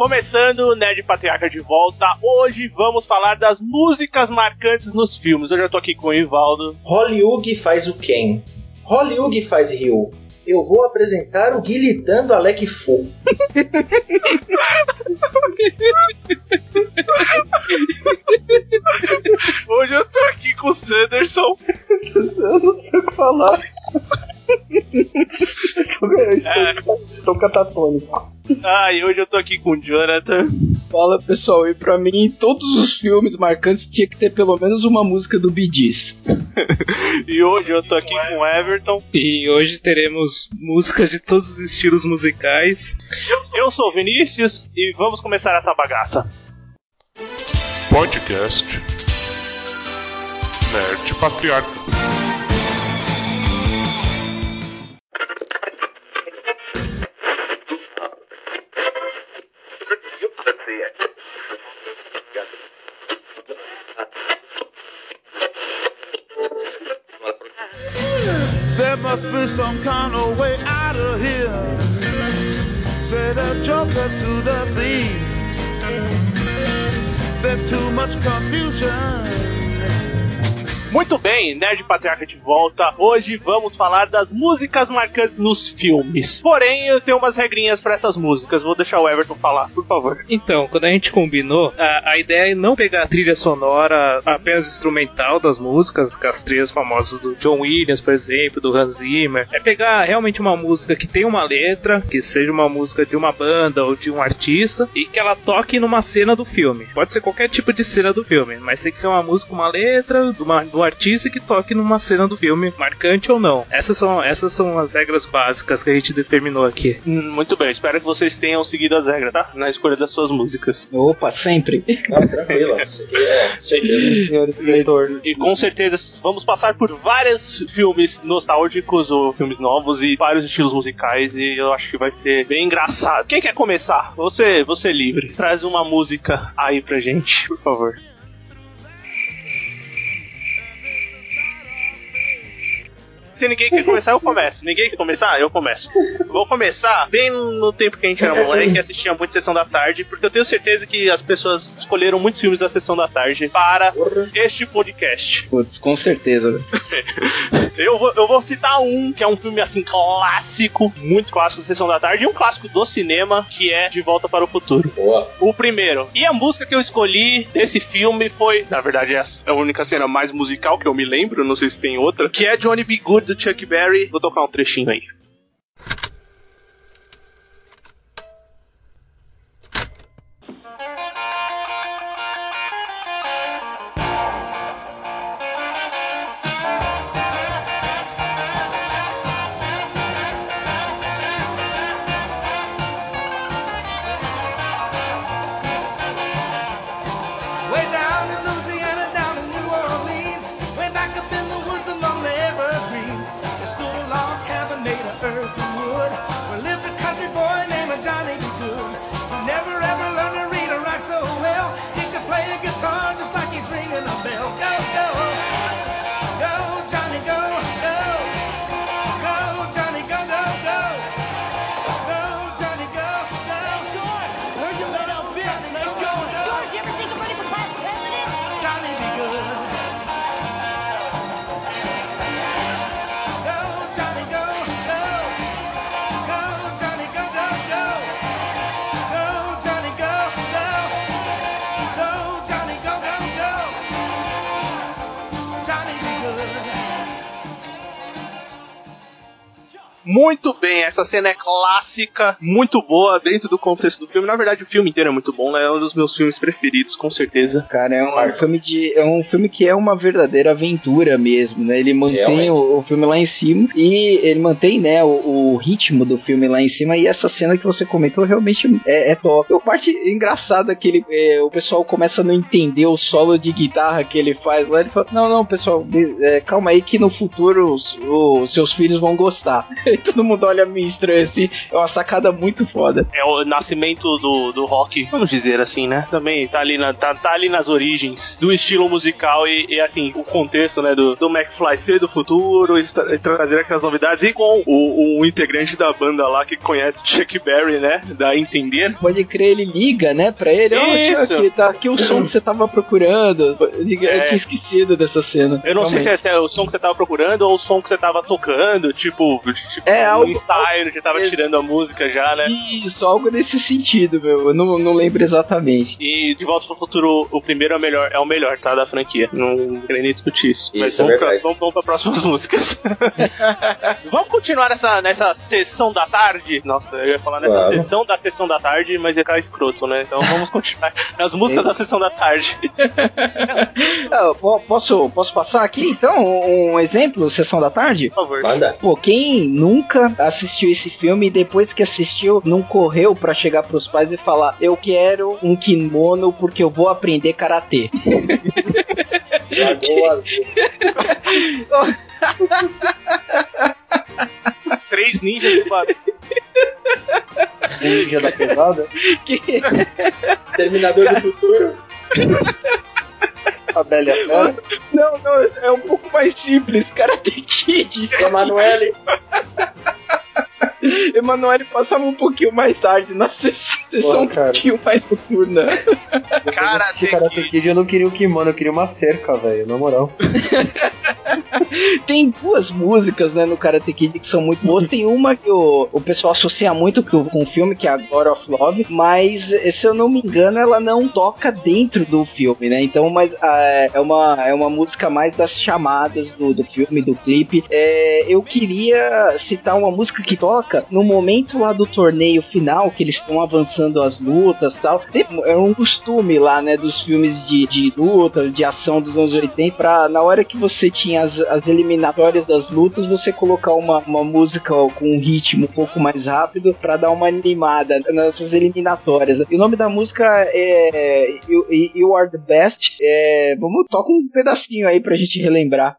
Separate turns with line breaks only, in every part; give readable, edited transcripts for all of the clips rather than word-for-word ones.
Começando o Nerd Patriarca de volta, hoje vamos falar das músicas marcantes nos filmes. Hoje eu tô aqui com o Ivaldo.
Hollywood faz o Ken. Hollywood faz Ryu. Eu vou apresentar o Guilitando Alec Fu.
Hoje eu tô aqui com o Sanderson.
Eu não sei o que falar. Estou catatônico.
E hoje eu tô aqui com o Jonathan.
Fala, pessoal, e pra mim, todos os filmes marcantes tinha que ter pelo menos uma música do Bee Gees.
E hoje eu tô aqui com o Everton.
E hoje teremos músicas de todos os estilos musicais.
Eu sou o Vinícius e vamos começar essa bagaça.
Podcast Nerd Patriarca.
There must be some kind of way out of here. Say the joker to the thief. There's too much confusion.
Muito bem, Nerd Patriarca de volta. Hoje vamos falar das músicas marcantes nos filmes. Porém, eu tenho umas regrinhas pra essas músicas. Vou deixar o Everton falar, por favor.
Então, quando a gente combinou, a ideia é não pegar a trilha sonora apenas instrumental das músicas, com as trilhas famosas do John Williams, por exemplo, do Hans Zimmer. É pegar realmente uma música que tem uma letra, que seja uma música de uma banda ou de um artista, e que ela toque numa cena do filme. Pode ser qualquer tipo de cena do filme, mas tem que ser uma música com uma letra, do artista que toque numa cena do filme, marcante ou não. Essas são as regras básicas que a gente determinou aqui.
Muito bem, espero que vocês tenham seguido as regras, tá? Na escolha das suas músicas.
Opa, sempre.
Tranquilo, certeza.
Senhor diretor.
E com certeza vamos passar por vários filmes nostálgicos ou filmes novos e vários estilos musicais, e eu acho que vai ser bem engraçado. Quem quer começar? Você livre. Traz uma música aí pra gente, por favor. Se ninguém quer começar, eu começo. Ninguém quer começar? Eu começo. Vou começar bem no tempo que a gente era moleque e assistia muito Sessão da Tarde, porque eu tenho certeza que as pessoas escolheram muitos filmes da Sessão da Tarde para este podcast.
Putz, com certeza.
Eu vou citar um, que é um filme assim clássico, muito clássico da Sessão da Tarde, e um clássico do cinema, que é De Volta para o Futuro.
Boa.
O primeiro. E a música que eu escolhi desse filme foi, na verdade, essa é a única cena mais musical que eu me lembro, não sei se tem outra, que é Johnny B. Good, do Chuck Berry. Vou tocar um trechinho aí. Muito bem, essa cena é clássica, muito boa dentro do contexto do filme. Na verdade, o filme inteiro é muito bom, né? É um dos meus filmes preferidos, com certeza.
Cara, é um filme que é uma verdadeira aventura mesmo, né? Ele mantém o filme lá em cima e ele mantém, né, o ritmo do filme lá em cima. E essa cena que você comentou realmente é top. A parte engraçada é que o pessoal começa a não entender o solo de guitarra que ele faz lá. Ele fala, não, pessoal, calma aí que no futuro os seus filhos vão gostar. E todo mundo olha meio estranho assim. É uma sacada muito foda.
É o nascimento do rock, vamos dizer assim, né? Também tá ali, tá ali nas origens do estilo musical e assim, o contexto, né, do McFly ser do futuro e trazer aquelas novidades. E com o integrante da banda lá que conhece Chuck Berry, né? Dá a entender.
Pode crer, ele liga, né, pra ele.
Isso.
Chuck, tá aqui o som que você tava procurando. Eu tinha esquecido dessa cena.
Eu não sei se é o som que você tava procurando ou o som que você tava tocando, tipo um ensaio que tava tirando a música já, né?
Isso, algo nesse sentido, meu. Eu não lembro exatamente.
E De Volta pro Futuro, o primeiro é o melhor, tá? Da franquia. Não queria nem discutir isso. Mas vamos pra próximas músicas. Vamos continuar nessa sessão da tarde? Nossa, eu ia falar nessa sessão da tarde, mas ia ficar escroto, né? Então vamos continuar nas músicas da sessão da tarde.
Posso passar aqui, então, um exemplo, sessão da tarde?
Por favor.
Manda.
Pô, quem nunca assistiu esse filme e depois que assistiu, não correu pra chegar pros pais e falar: eu quero um kimono porque eu vou aprender karatê.
Três ninjas do barulho.
Ninja da pesada?
Exterminador do futuro.
A Bela e a Fera? Não, é um pouco mais simples. Karate Kid.
Emanuele.
Emanuele passava um pouquinho mais tarde na sessão um pouquinho mais noturna.
Karate Kid eu não queria o kimono, eu queria uma cerca, velho, na moral.
Tem duas músicas, né, no Karate Kid que são muito boas. Tem uma que o pessoal associa muito com o filme, que é a God of Love, mas se eu não me engano ela não toca dentro do filme, né? Então é uma música mais das chamadas do filme, do clipe. Eu queria citar uma música que toca no momento lá do torneio final, que eles estão avançando as lutas e tal. É um costume lá, né, dos filmes de luta, de ação dos anos 80, pra na hora que você tinha as eliminatórias das lutas, você colocar uma música com um ritmo um pouco mais rápido pra dar uma animada nessas eliminatórias. E o nome da música é You Are The Best. Vamos tocar um pedacinho aí pra gente relembrar.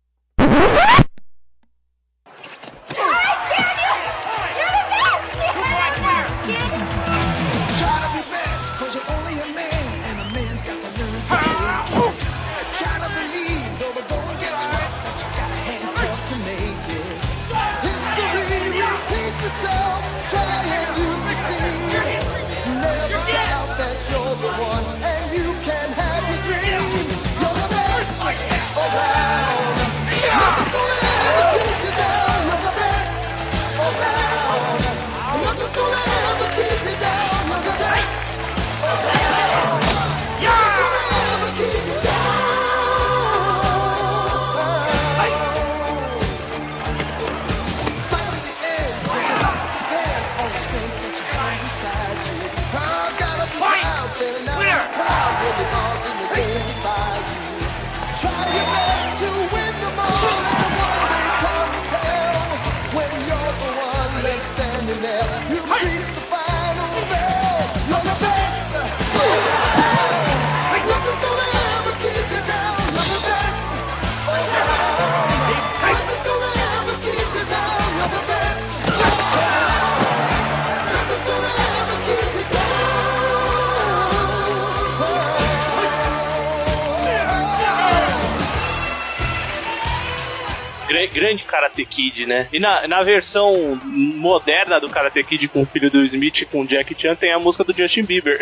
Grande Karate Kid, né? E na versão moderna do Karate Kid com o filho do Smith, com o Jackie Chan, tem a música do Justin Bieber.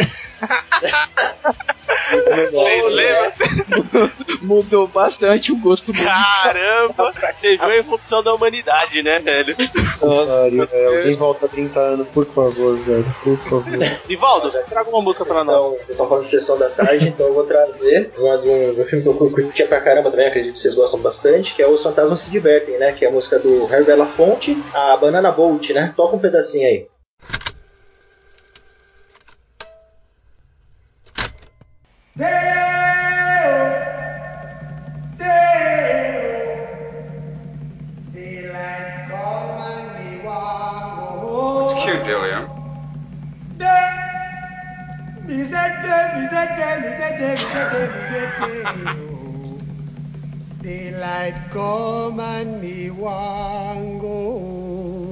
Lembra?
Mudou bastante o gosto do
Caramba! Você viu a evolução da humanidade, né, velho?
Alguém volta 30 anos, por favor, velho. Por favor.
Divaldo, traga uma música pra nós.
Vocês estão falando de sessão da tarde, então eu vou trazer uma de um filme que eu curtia pra caramba também, acredito que vocês gostam bastante, que é Os Fantasmas Se Divertem, né? Que é a música do Harry Belafonte, a Banana Boat, né? Toca um pedacinho aí.
It's cute, Dilliam.
Daylight come and me want go.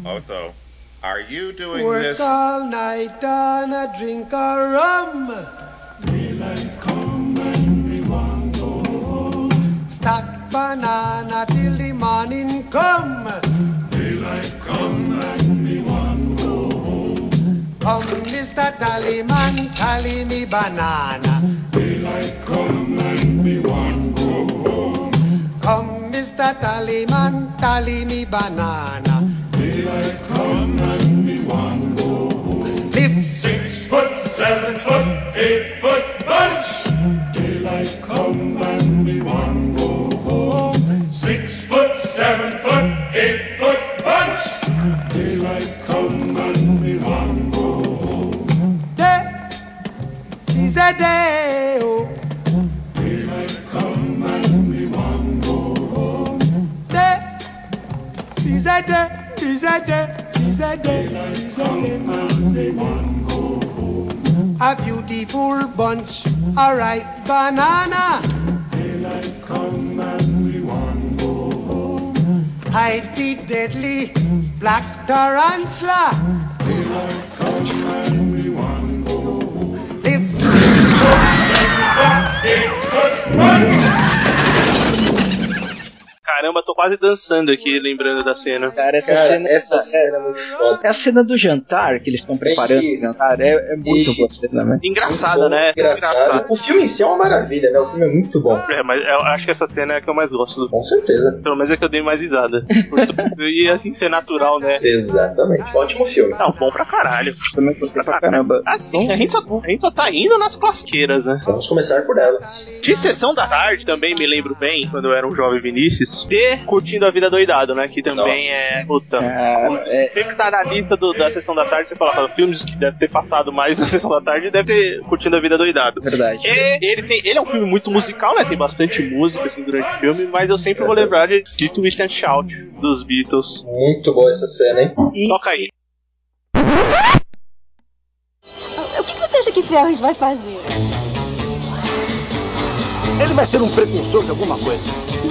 Oh, so are you doing
Work
this?
all night and a drink a rum. Daylight come and we want go home. Stack banana till the morning come. Daylight come and we want go home. Come, Mr. Tallyman, tally me banana. Daylight come and we want go home. Come, Mr. Tallyman, tally me banana. Daylight come and we want go home. Live 6 foot, 7 foot, 8 foot bunch. Daylight come and we want go home. 6 foot, 7 foot, 8 foot bunch. Daylight come and we want go home. Day is a day, oh. Daylight come and we want go home. Day is a day, is a day, is a day, is a day, and we want go home. A beautiful bunch, a ripe banana. Daylight come and we want go home. Hide the deadly black tarantula. Daylight come and we want go home. Live 6 foot, 7 foot, 8 foot bunch.
Caramba, tô quase dançando aqui, lembrando da cena.
Cara,
essa cena é muito foda.
É a cena do jantar que eles estão preparando o jantar. É muito boa cena, né?
Engraçada,
Bom,
né?
Engraçado. O filme em si é uma maravilha, né? O filme é muito bom.
É, mas eu acho que essa cena é a que eu mais gosto.
Com certeza.
Pelo menos é que eu dei mais risada. E assim, ser natural, né?
Exatamente. Ótimo filme.
Não, bom pra caralho.
Também gostei pra caramba.
Assim, a gente só tá indo nas clasqueiras, né?
Vamos começar por elas.
De Sessão da Tarde, também me lembro bem, quando eu era um jovem Vinícius, de Curtindo a Vida Doidado, né? Que também é... Puta. Sempre que tá na lista da Sessão da Tarde, você fala, filmes que deve ter passado mais na Sessão da Tarde, deve ter Curtindo a Vida Doidado.
Verdade.
Ele é um filme muito musical, né? Tem bastante música, assim, durante o filme, mas eu sempre vou lembrar de Twist and Shout, dos Beatles.
Muito boa essa cena, hein?
Toca aí.
O que você acha que Ferris vai fazer?
Ele vai ser um precursor de alguma coisa.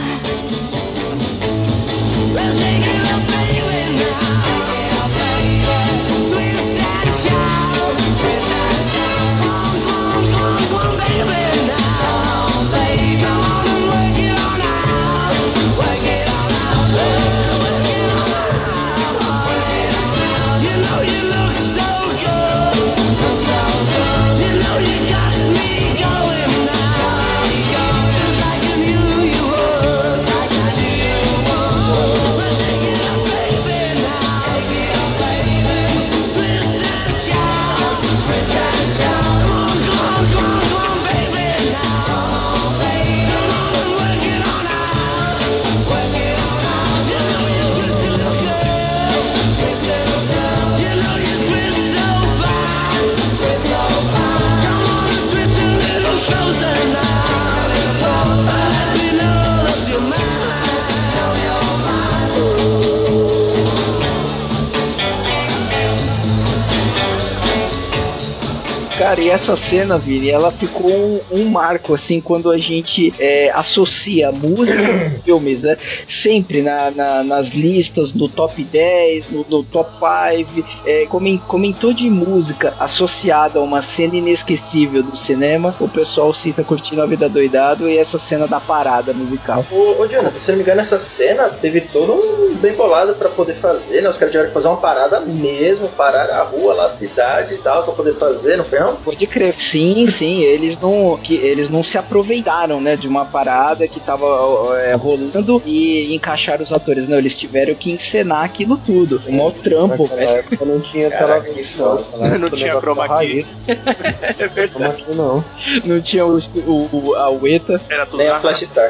Cara, e essa cena, Vini, ela ficou um marco, assim, quando a gente associa música com filmes, né? Sempre nas listas, no top 10, no top 5, comentou de música associada a uma cena inesquecível do cinema, o pessoal cita Curtindo a Vida Doidado e essa cena da parada musical.
Ô Jonathan, se não me engano, essa cena teve todo um bem bolado pra poder fazer, né? Os caras tiveram que fazer uma parada mesmo, parar a rua lá, a cidade e tal, pra poder fazer, não foi não?
Pode crer, sim, eles não se aproveitaram, né, de uma parada que tava rolando e encaixaram os atores, não, eles tiveram que encenar aquilo tudo, um maior trampo, velho.
Não tinha tela
não tinha chroma key.
É verdade. Não tinha a UETA.
Era tudo
nem a Flash Star.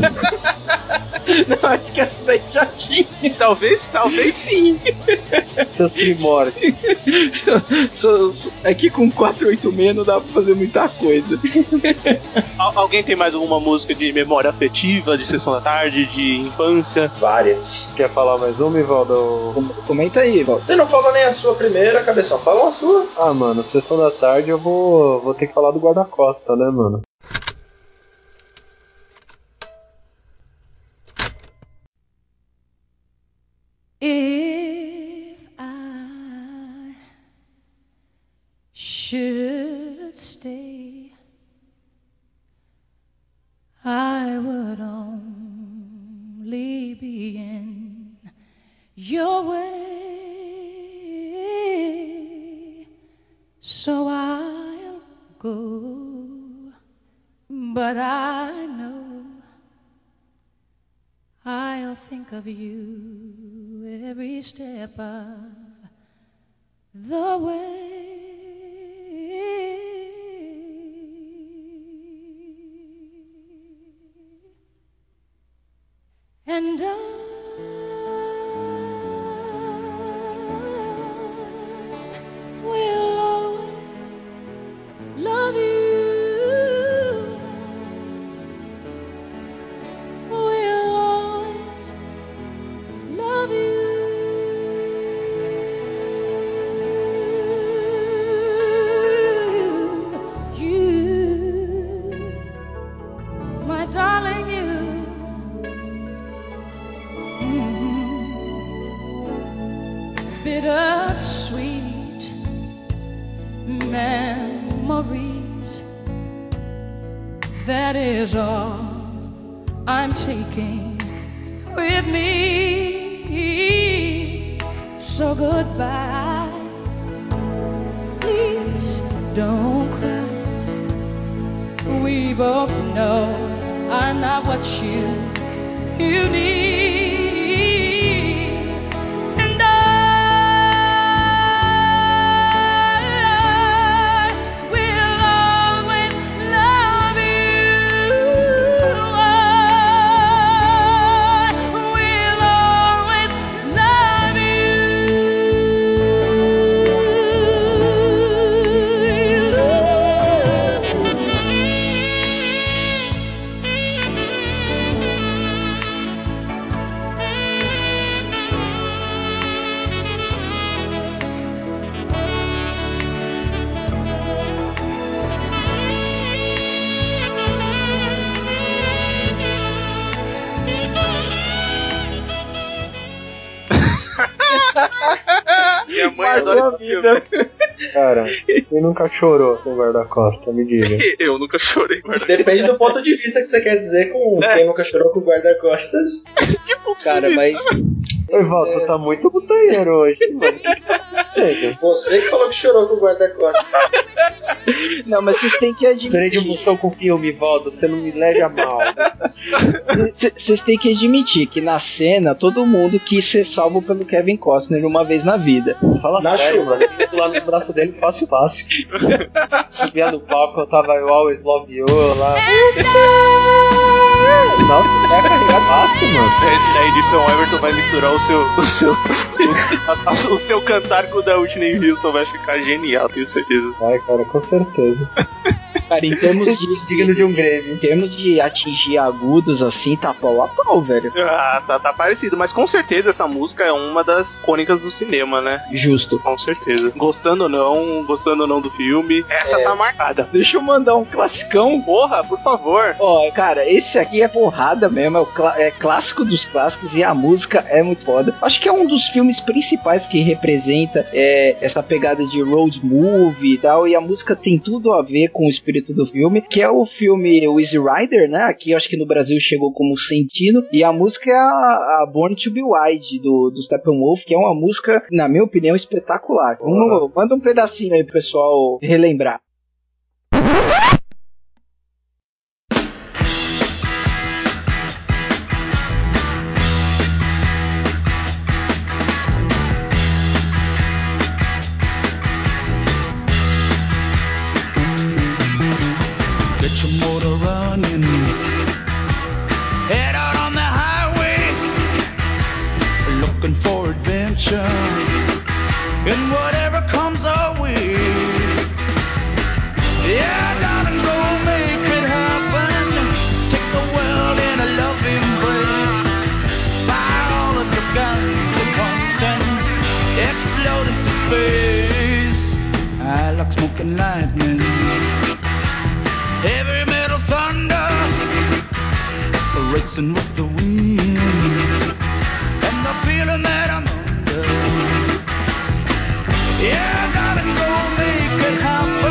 Não, acho que essa daí já tinha.
Talvez sim.
Seus primórdios.
Aqui com 486 não dá pra fazer muita coisa.
Alguém tem mais alguma música de memória afetiva, de Sessão da Tarde, de infância?
Várias.
Quer falar mais uma, Ivaldo?
Comenta aí, Ivaldo.
Você não falou nem a sua primeira, Cabeção. Fala a sua.
Ah, mano, Sessão da Tarde eu vou ter que falar do Guarda-Costa, né, mano?
If
should stay, I would only be in your way, so I'll go, but I know I'll think of you every step of the way. And I will always love you. Will always love you. You, my darling, you. Bittersweet memories, that is all I'm taking with me. So goodbye, please don't cry. We both know I'm not what you need. And I will always love you. I will always love
Minha mãe adora esse filme.
Cara, quem nunca chorou com o guarda-costa? Me diga.
Eu nunca chorei com guarda-costas.
Depende do ponto de vista que você quer dizer com quem nunca chorou com guarda-costas.
Cara, mas...
Oi, Walter, tu tá muito botanheiro hoje, mano. O que tá acontecendo?
Você que falou que chorou com guarda-costas.
Não, mas vocês têm que admitir...
Chorei de emoção com o filme, Walter, você não me leve a mal.
Vocês têm que admitir que na cena todo mundo quis ser salvo pelo Kevin Costner uma vez na vida.
Fala
Na
sério,
chuva.
mano. Eu ia pular no braço dele fácil. Subia no palco, eu tava Eu Always Love You lá. Nossa, você é carregado fácil, mano.
Na edição, o Everton vai misturar o seu cantar com o da Whitney Houston, vai ficar genial, tenho certeza.
Vai, cara, com certeza.
Cara, em termos de
digno de um Grêmio.
Em termos de atingir agudos assim, tá pau a pau, velho.
Ah, tá parecido, mas com certeza essa música é uma das icônicas do cinema, né?
Justo.
Com certeza. Gostando ou não do filme, essa tá marcada.
Deixa eu mandar um classicão.
Porra, por favor.
Ó, cara, esse aqui é porrada mesmo, é clássico dos clássicos e a música é muito foda. Acho que é um dos filmes principais que representa essa pegada de road movie e tal, e a música tem tudo a ver com o espírito do filme, que é o filme o Easy Rider, né? Aqui eu acho que no Brasil chegou como Sentino, e a música é a Born to Be Wild do Steppenwolf, que é uma música, na minha opinião, espetacular. Manda um pedacinho aí pro pessoal relembrar.
Get your motor running. Head out on the highway, looking for adventure, and whatever comes our way. Yeah, darling, go make it happen. Take the world in a loving embrace. Fire all of your guns at once and explode into space. I like smoking lightning. Heavy metal thunder, racing with the wind, and the feeling that I'm under. Yeah, darling, go make it happen.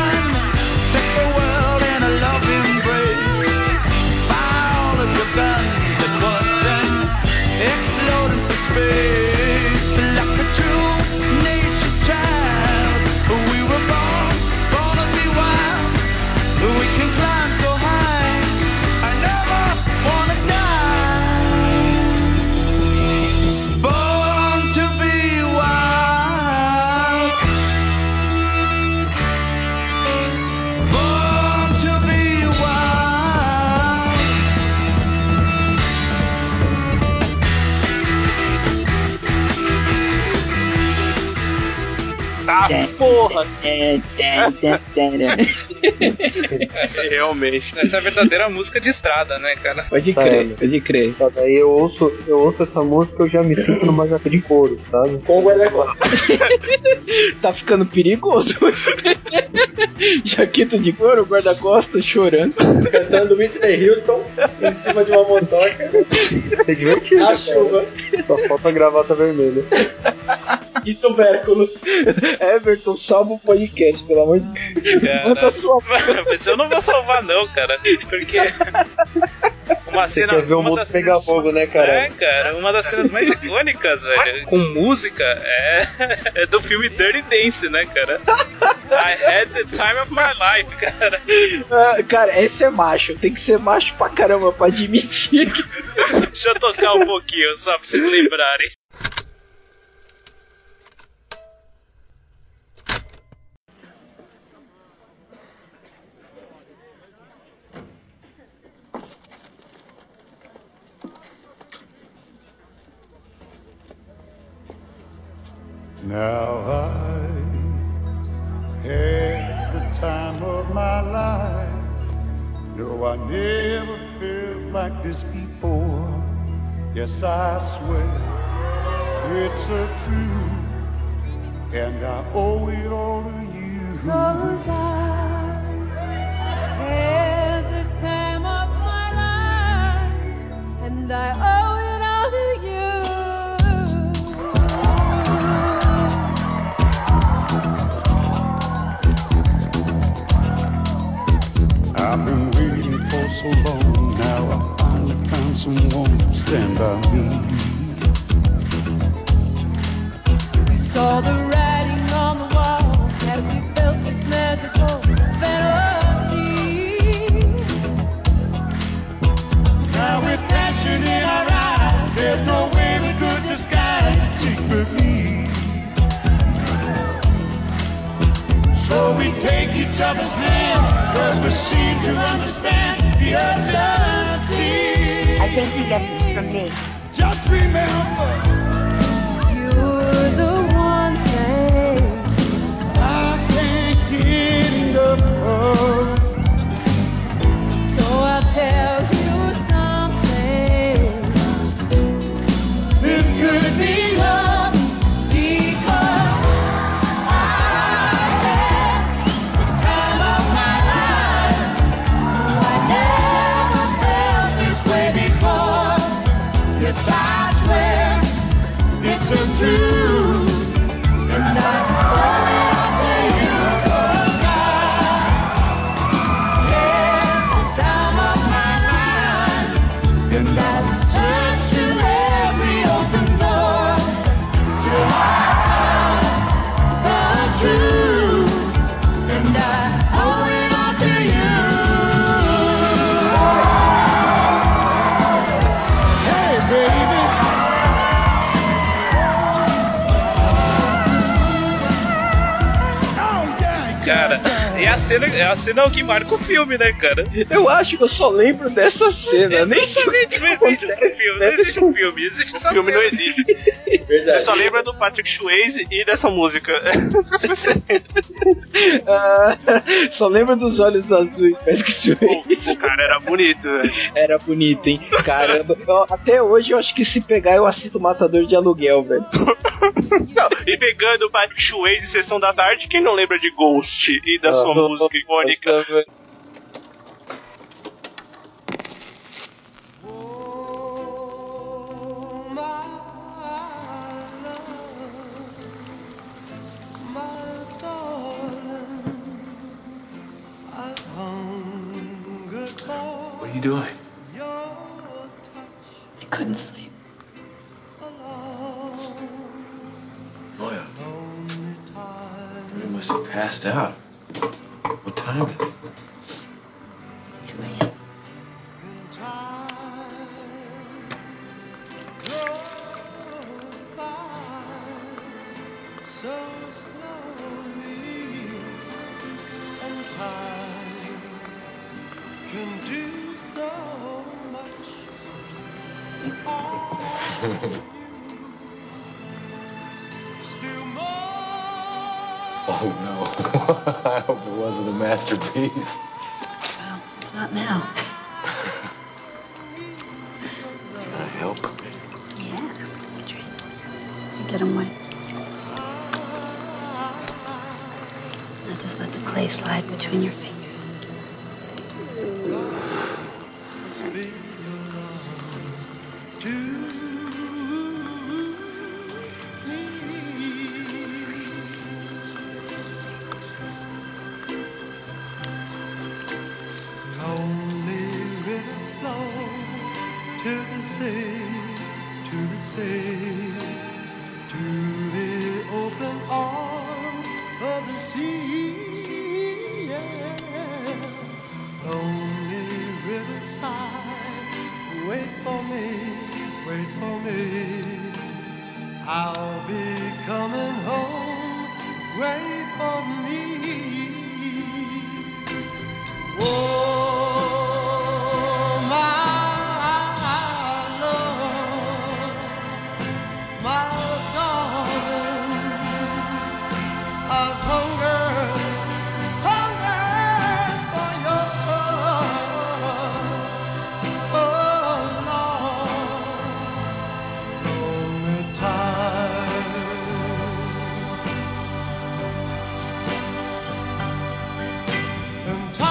Ah, porra!
Realmente. Essa é a verdadeira música de estrada, né, cara?
Pode crer.
Só daí eu ouço essa música, eu já me sinto numa jaqueta de couro, sabe?
Com o guarda-costas.
Tá ficando perigoso. Jaqueta de couro, guarda-costas, chorando.
Cantando Whitney Houston em cima de uma motoca.
É divertido.
A chuva.
Só falta a gravata vermelha.
E tubérculos.
Everton, salva o podcast, pelo amor de Deus. Manda sua...
Mas eu não vou salvar não, cara. Porque uma
Você
cena,
quer ver o mundo pegar fogo, né, cara?
É, cara, uma das cenas mais icônicas, velho, com música, é do filme Dirty Dance, né, cara? I had the time of my life, cara.
Cara, esse é macho. Tem que ser macho pra caramba pra admitir.
Deixa eu tocar um pouquinho, só pra vocês lembrarem.
Now I had the time of my life. No, I never felt like this before. Yes, I swear it's a truth, and I owe it all to you.
'Cause I had the time of my life, and I owe it all to you.
I've been waiting for so long. Now I finally found someone to stand by me.
We saw the writing on the wall as we felt this magical fantasy.
Now with passion in our eyes, there's no way we could disguise it secretly. So we take each other's hand, 'cause we seem to understand the urgency.
I think he gets this from me.
Just remember,
You're the one thing
I can't get enough of.
so I'll tell you something.
This could be love.
Because I had the time of my life. I never felt this way before.
Yes, I swear it's a truth, and I owe it all to you. 'Cause I
had the time of my life.
and I
Searched through every open door till I found the truth, and I owe it all to you.
hey baby, oh yeah,
Cara, e a cena é o que marca o filme, né, cara?
Eu acho que eu só lembro dessa cena. Nem sei o que
Não existe um filme, não existe um filme, existe só
O filme não existe.
Verdade.
Você só lembra do Patrick Swayze e dessa música.
Só lembro dos olhos azuis.
O cara era bonito, velho.
Era bonito, hein? Caramba. Até hoje eu acho que se pegar eu assisto Matador de Aluguel, velho.
Não, e pegando o Patrick Swayze Sessão da Tarde, quem não lembra de Ghost e da sua música icônica?
Oh, my darling, I've hungered for.
What are you doing?
Your touch.
I couldn't sleep. Moya,
Lonely time.
you must have passed out. What time is it?
2 a.m.
In time goes by so slowly, and time can do so much. All you still more
Oh no. I hope it wasn't a masterpiece.
Well, it's not now.
Can I help?
Yeah. Get him wet. Now just let the clay slide between your fingers.
Lonely rivers flow to the sea, to the sea, to the open arms of the sea. Yeah. Lonely riverside, wait for me, wait for me. I'll be coming home, wait for me. Oh, my love, my darling, I've hungered for your touch. Oh, Lord, hold me tight. And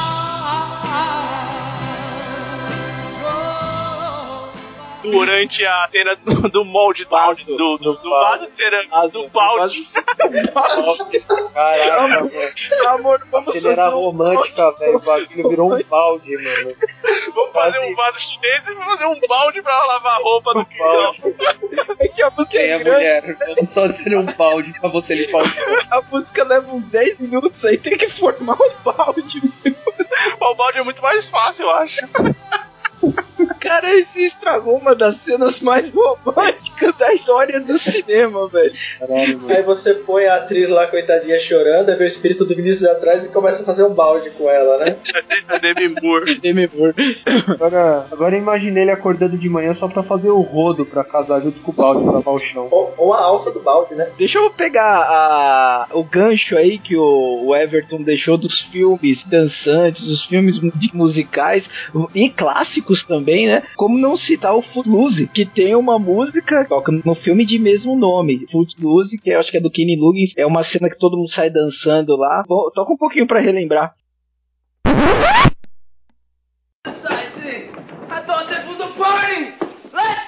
Durante a cena do molde do vaso do balde.
Caraca, mano.
Amor, vamos
Ele era
fazer
romântica, velho. O bagulho virou um balde, mano.
Vamos fazer um vaso chinês e fazer um balde pra lavar a roupa do Kingdom.
É que a música
Quem é mulher? Vamos fazer um balde pra você limpar o chão.
A música leva uns 10 minutos aí, tem que formar os baldes.
O balde é muito mais fácil, eu acho.
Cara, esse estragou uma das cenas mais românticas da história do cinema, velho.
Caralho,
Aí você põe a atriz lá, coitadinha, chorando, aí vem o espírito do Vinícius atrás e começa a fazer um balde com ela, né?
A Demi Moore.
Agora eu imaginei ele acordando de manhã só pra fazer o rodo pra casar junto com o balde, lavar o chão.
Ou a alça do balde, né?
Deixa eu pegar o gancho aí que o Everton deixou dos filmes dançantes, dos filmes musicais e clássicos também, né? Como não citar o Footloose, que tem uma música, toca no filme de mesmo nome, Footloose, que eu acho que é do Kenny Loggins, é uma cena que todo mundo sai dançando lá. Bom, toca um pouquinho pra relembrar.
I thought this was a party! Let's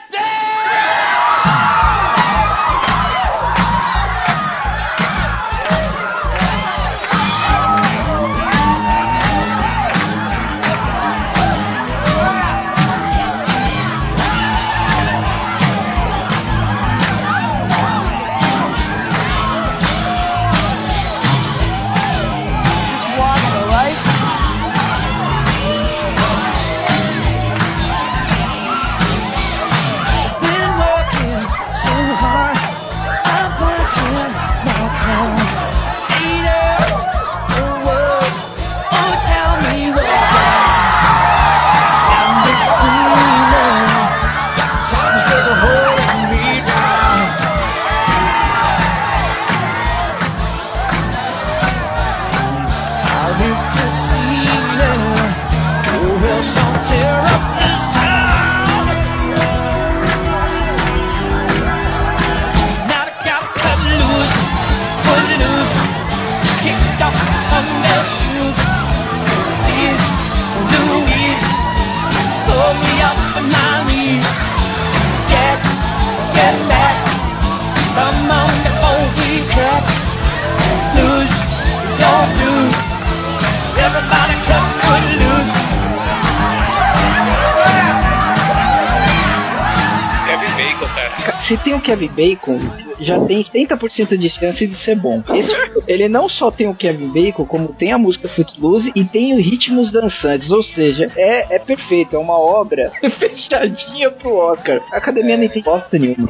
Se tem o Kevin Bacon, já tem 70% de chance de ser bom. Ele não só tem o Kevin Bacon, como tem a música Footloose e tem os ritmos dançantes. Ou seja, é perfeito, é uma obra fechadinha pro Oscar. A academia nem tem bosta nenhuma.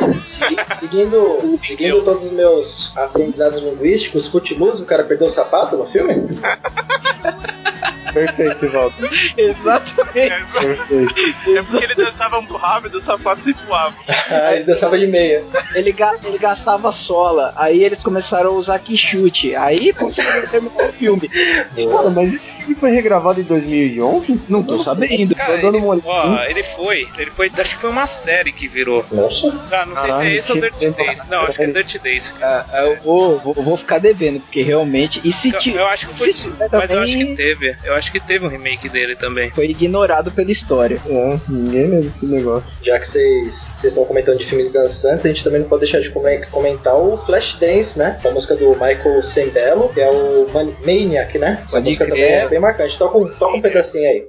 Seguindo todos os meus aprendizados linguísticos, Footloose, o cara perdeu o sapato no filme?
Perfeito, Valdo.
Exatamente.
Perfeito.
É porque ele dançava muito rápido, o sapato se voava.
Ele dançava de meia.
Ele gastava sola, aí eles começaram a usar quichute, aí conseguiram terminar o filme.
Mano, mas esse filme foi regravado em 2011?
Não tô sabendo.
Cara,
Tô dando uma olhada.
ele foi, acho que foi uma série que virou.
Nossa.
Ah, não sei se é esse ou Dirty Days. Não, acho que é Dirty Days.
Eu vou ficar devendo, porque realmente. E se
Eu acho que foi isso, mas eu acho que teve. Eu acho que teve um remake dele também.
Foi ignorado pela história.
Ninguém lembra desse negócio.
Já que vocês estão comentando de filmes dançantes, a gente também não pode deixar de comentar o Flashdance, né? Com a música do Michael Sembello, que é o Maniac, né? Essa
Pode
música
crer.
também é bem marcante. Toca um pedacinho aí.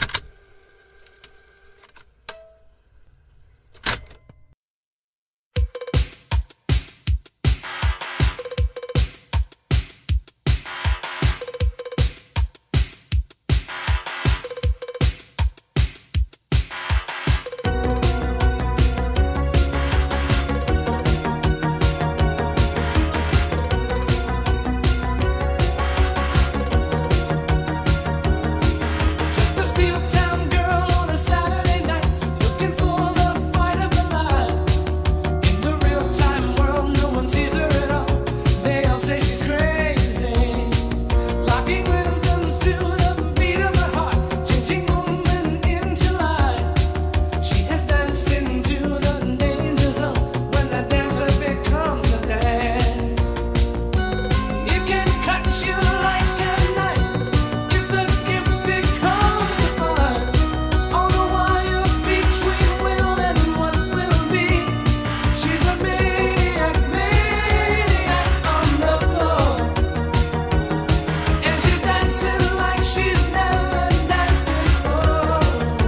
Just a steel town girl on a Saturday night, looking for the fight of her life. In the real time world, no one sees her at all. They all say she's crazy, locking rhythms to the beat of her heart, changing woman into life. She has danced into the danger zone when the dancer becomes a dance. It can cut you like a knife if the gift becomes the fire. On the wire between will and what will be. She's a maniac, maniac on the floor. And she's dancing like she's never danced before.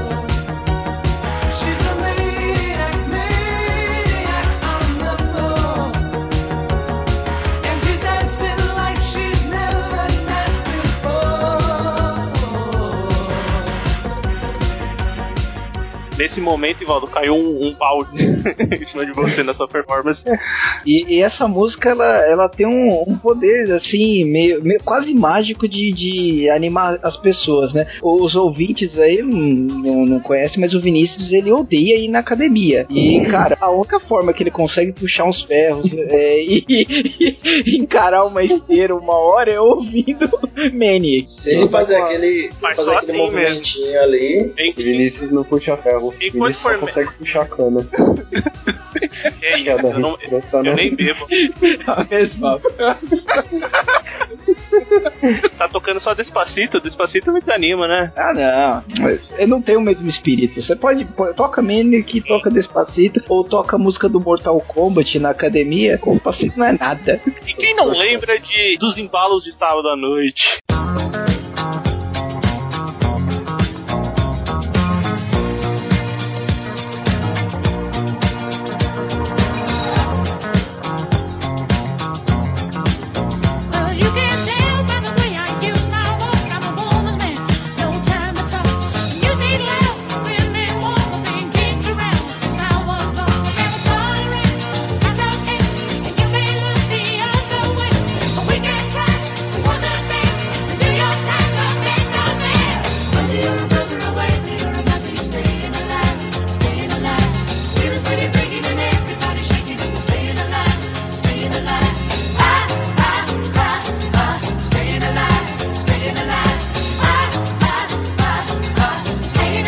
She's a maniac, maniac on the floor. And she's dancing like she's never danced before.
Nesse momento, Ivaldo, caiu um balde em cima de você na sua performance.
E essa música, ela tem um poder, assim, meio quase mágico de animar as pessoas, né? Os ouvintes aí não conhecem, mas o Vinícius, ele odeia ir na academia. E, cara, a única forma que ele consegue puxar uns ferros e encarar uma esteira uma hora é ouvindo Maniac.
Se fazer aquele
só assim
movimentinho ali.
O Vinícius não puxa ferro. O
Enquanto
Vinícius só
for-
consegue puxar cana.
É isso, eu nem bebo.
A mesma.
Tá tocando só Despacito me desanima, né?
Ah, não. Eu não tenho o mesmo espírito. Você toca Maniac, toca Despacito, ou toca a música do Mortal Kombat na academia. Despacito não é nada.
E quem não lembra dos embalos de sábado à noite?
Well, you can tell by the way I use my walk. I'm a woman's man, no time to talk. Music loud, women warm, being kicked around since I was born. Never tolerate, that's okay. And you may look the other way, but we can try to understand. And do your time, don't make no man. Whether you're a brother or whether you're a mother, you're staying alive, staying alive. Feel the city breaking and everybody shaking, and we're staying alive, staying alive. Staying alive, staying alive. Staying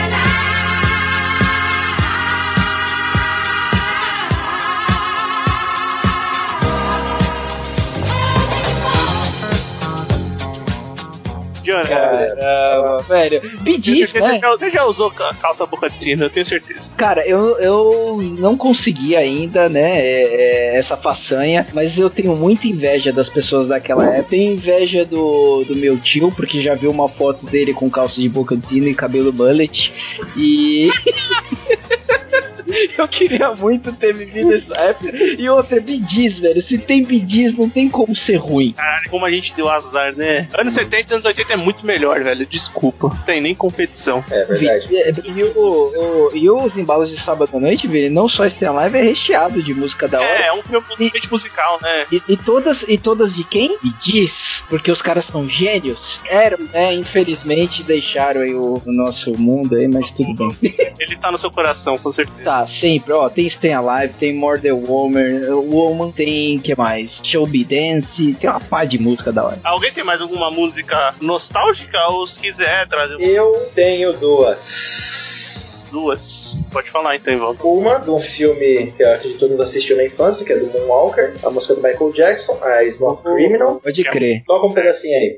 Johnny,
Caramba, velho. Bee Gees, né?
Você já usou calça boca de sino, eu tenho certeza.
Cara, eu não consegui ainda, né, essa façanha, mas eu tenho muita inveja das pessoas daquela época. Tenho inveja do meu tio, porque já viu uma foto dele com calça de boca de sino e cabelo mullet. E Eu queria muito ter vivido essa época. E outra, Bee Gees, velho. Se tem Bee Gees, não tem como ser ruim.
Caralho, como a gente deu azar, né? Anos 70 e anos 80 é muito melhor, velho. Desculpa. Não tem nem competição.
É verdade.
E os embalos de sábado à noite, velho, não só Stay Alive, é recheado de música da hora.
É um filme totalmente musical, né?
E todas de quem? Bee Gees. Porque os caras são gênios. Eram, né? Infelizmente deixaram aí o nosso mundo aí, mas tudo bem.
Ele tá no seu coração, com certeza.
Tá, sempre, ó, tem Stay Alive, tem More Than Woman, tem, que mais? Show Me Dance, tem uma pá de música da hora.
Alguém tem mais alguma música nostálgica ou se quiser trazer?
Eu tenho duas.
Pode falar então, Ivan.
Uma de um filme que eu acredito que todo mundo assistiu na infância, que é do Moonwalker, a música do Michael Jackson, a Smoke Criminal.
Pode crer.
Toca um pedacinho aí.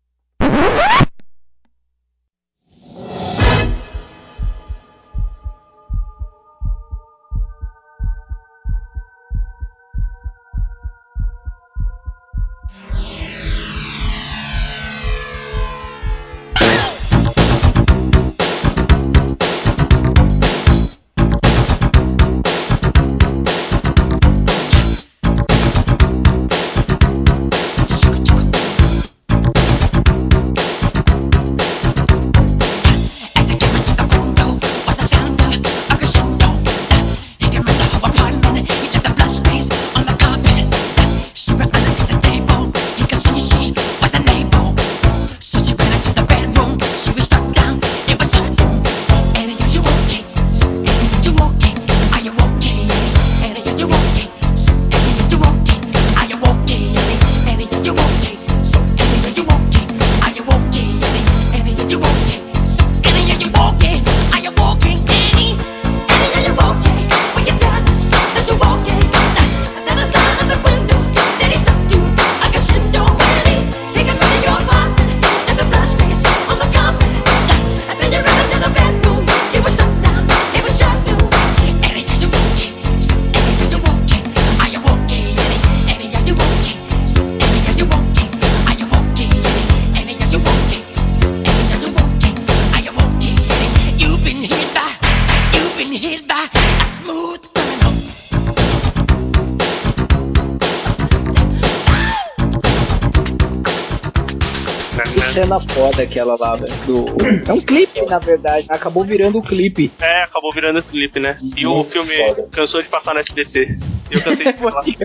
Cena foda aquela lá, velho. É um clipe, na verdade. Acabou virando o clipe.
É, acabou virando o clipe, né? E o filme cansou de passar no SBT. Eu cansei de falar.
Pode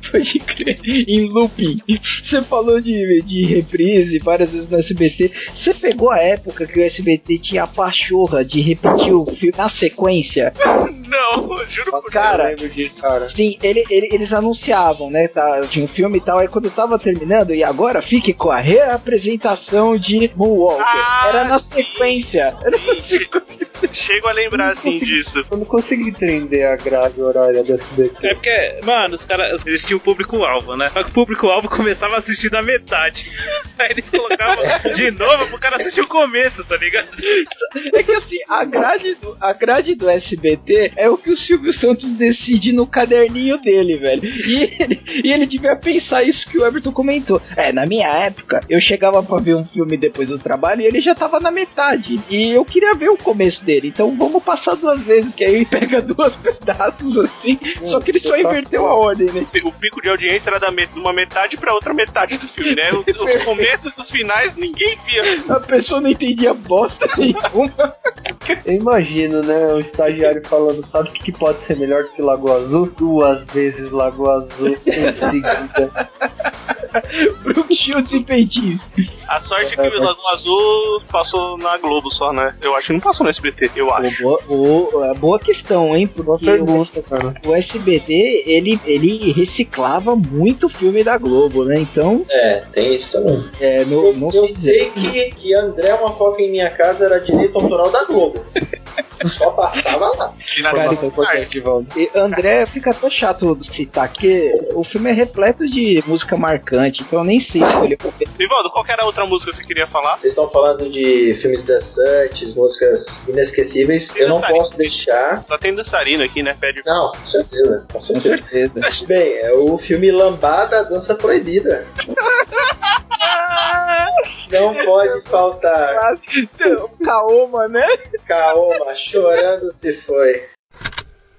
crer. Em looping. Você falou de reprise várias vezes no SBT. Você pegou a época que o SBT tinha a pachorra de repetir o filme na sequência?
Não, juro por Deus.
Cara,
eu lembro disso, cara.
Sim, eles anunciavam, né? Tá, tinha um filme e tal. Aí quando tava terminando, e agora fique com a reapresentação de Moonwalker. Era na sequência.
Chego a lembrar assim disso.
Eu não consigo entender a grade horária do SBT.
É porque, mano, os caras, eles tinham público-alvo, né? Só que o público-alvo começava a assistir da metade. Aí eles colocavam de novo pro cara assistir o começo, tá ligado?
É que assim, a grade do SBT é o que o Silvio Santos decide no caderninho dele, velho. E ele devia pensar isso que o Everton comentou. Na minha época, eu chegava pra ver um filme depois do trabalho e ele já tava na metade. E eu queria ver o começo dele. Então vamos passar 2 vezes, que aí ele pega 2 pedaços assim. Só que ele só inverteu a ordem, né?
O pico de audiência era de uma metade pra outra metade do filme, né? Os começos e os finais ninguém via.
A pessoa não entendia bosta nenhuma.
Eu imagino, né? O estagiário falando, sabe o que pode ser melhor do que Lagoa Azul? 2 vezes Lagoa Azul em seguida.
Brooke Shields e peitinhos.
A sorte é que o Lagoa Azul passou na Globo só, né? Eu acho que não passou no SBT, eu acho.
Boa questão, hein? Porque
pergunta, cara.
O SBT, ele reciclava muito filme da Globo, né? Então...
tem isso também.
Eu
sei que André Uma Coca em Minha Casa era direito autoral da Globo. Só passava lá.
E André, fica até chato de citar, que o filme é repleto de música marcante, então eu nem sei se ele...
Ivaldo, qual que era a outra música que você queria falar?
Vocês estão falando de filmes dançantes, músicas inesquecíveis. Eu não posso deixar...
Só tem dançarino aqui, né?
Não, com certeza. Bem, é o filme Lambada, Dança Proibida. Não pode faltar.
Kaoma, né?
Kaoma, chorando se foi.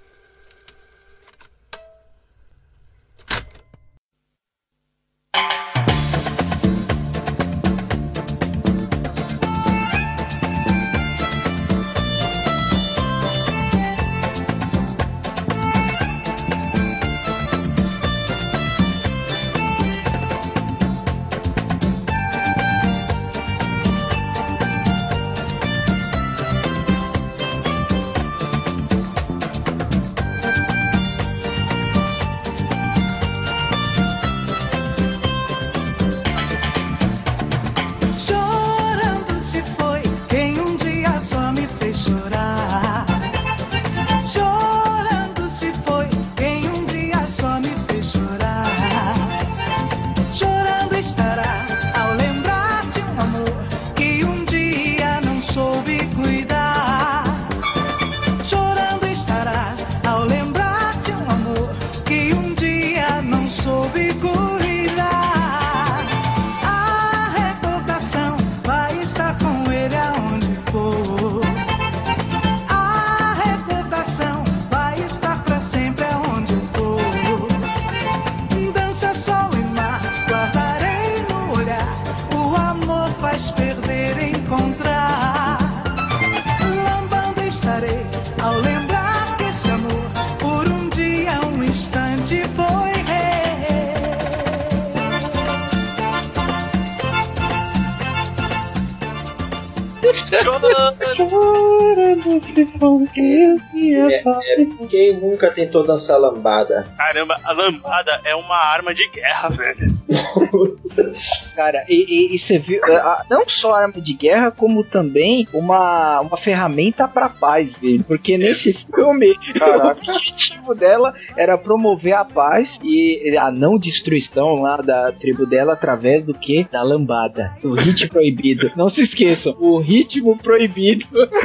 Chorando se for
Quem nunca tentou dançar lambada?
Caramba, a lambada é uma arma de guerra, velho.
Cara, e você viu, não só arma de guerra, como também uma ferramenta pra paz, velho. Porque nesse filme, o objetivo dela era promover a paz e a não destruição lá da tribo dela através do que? Da lambada. O ritmo proibido. Não se esqueçam, o ritmo proibido.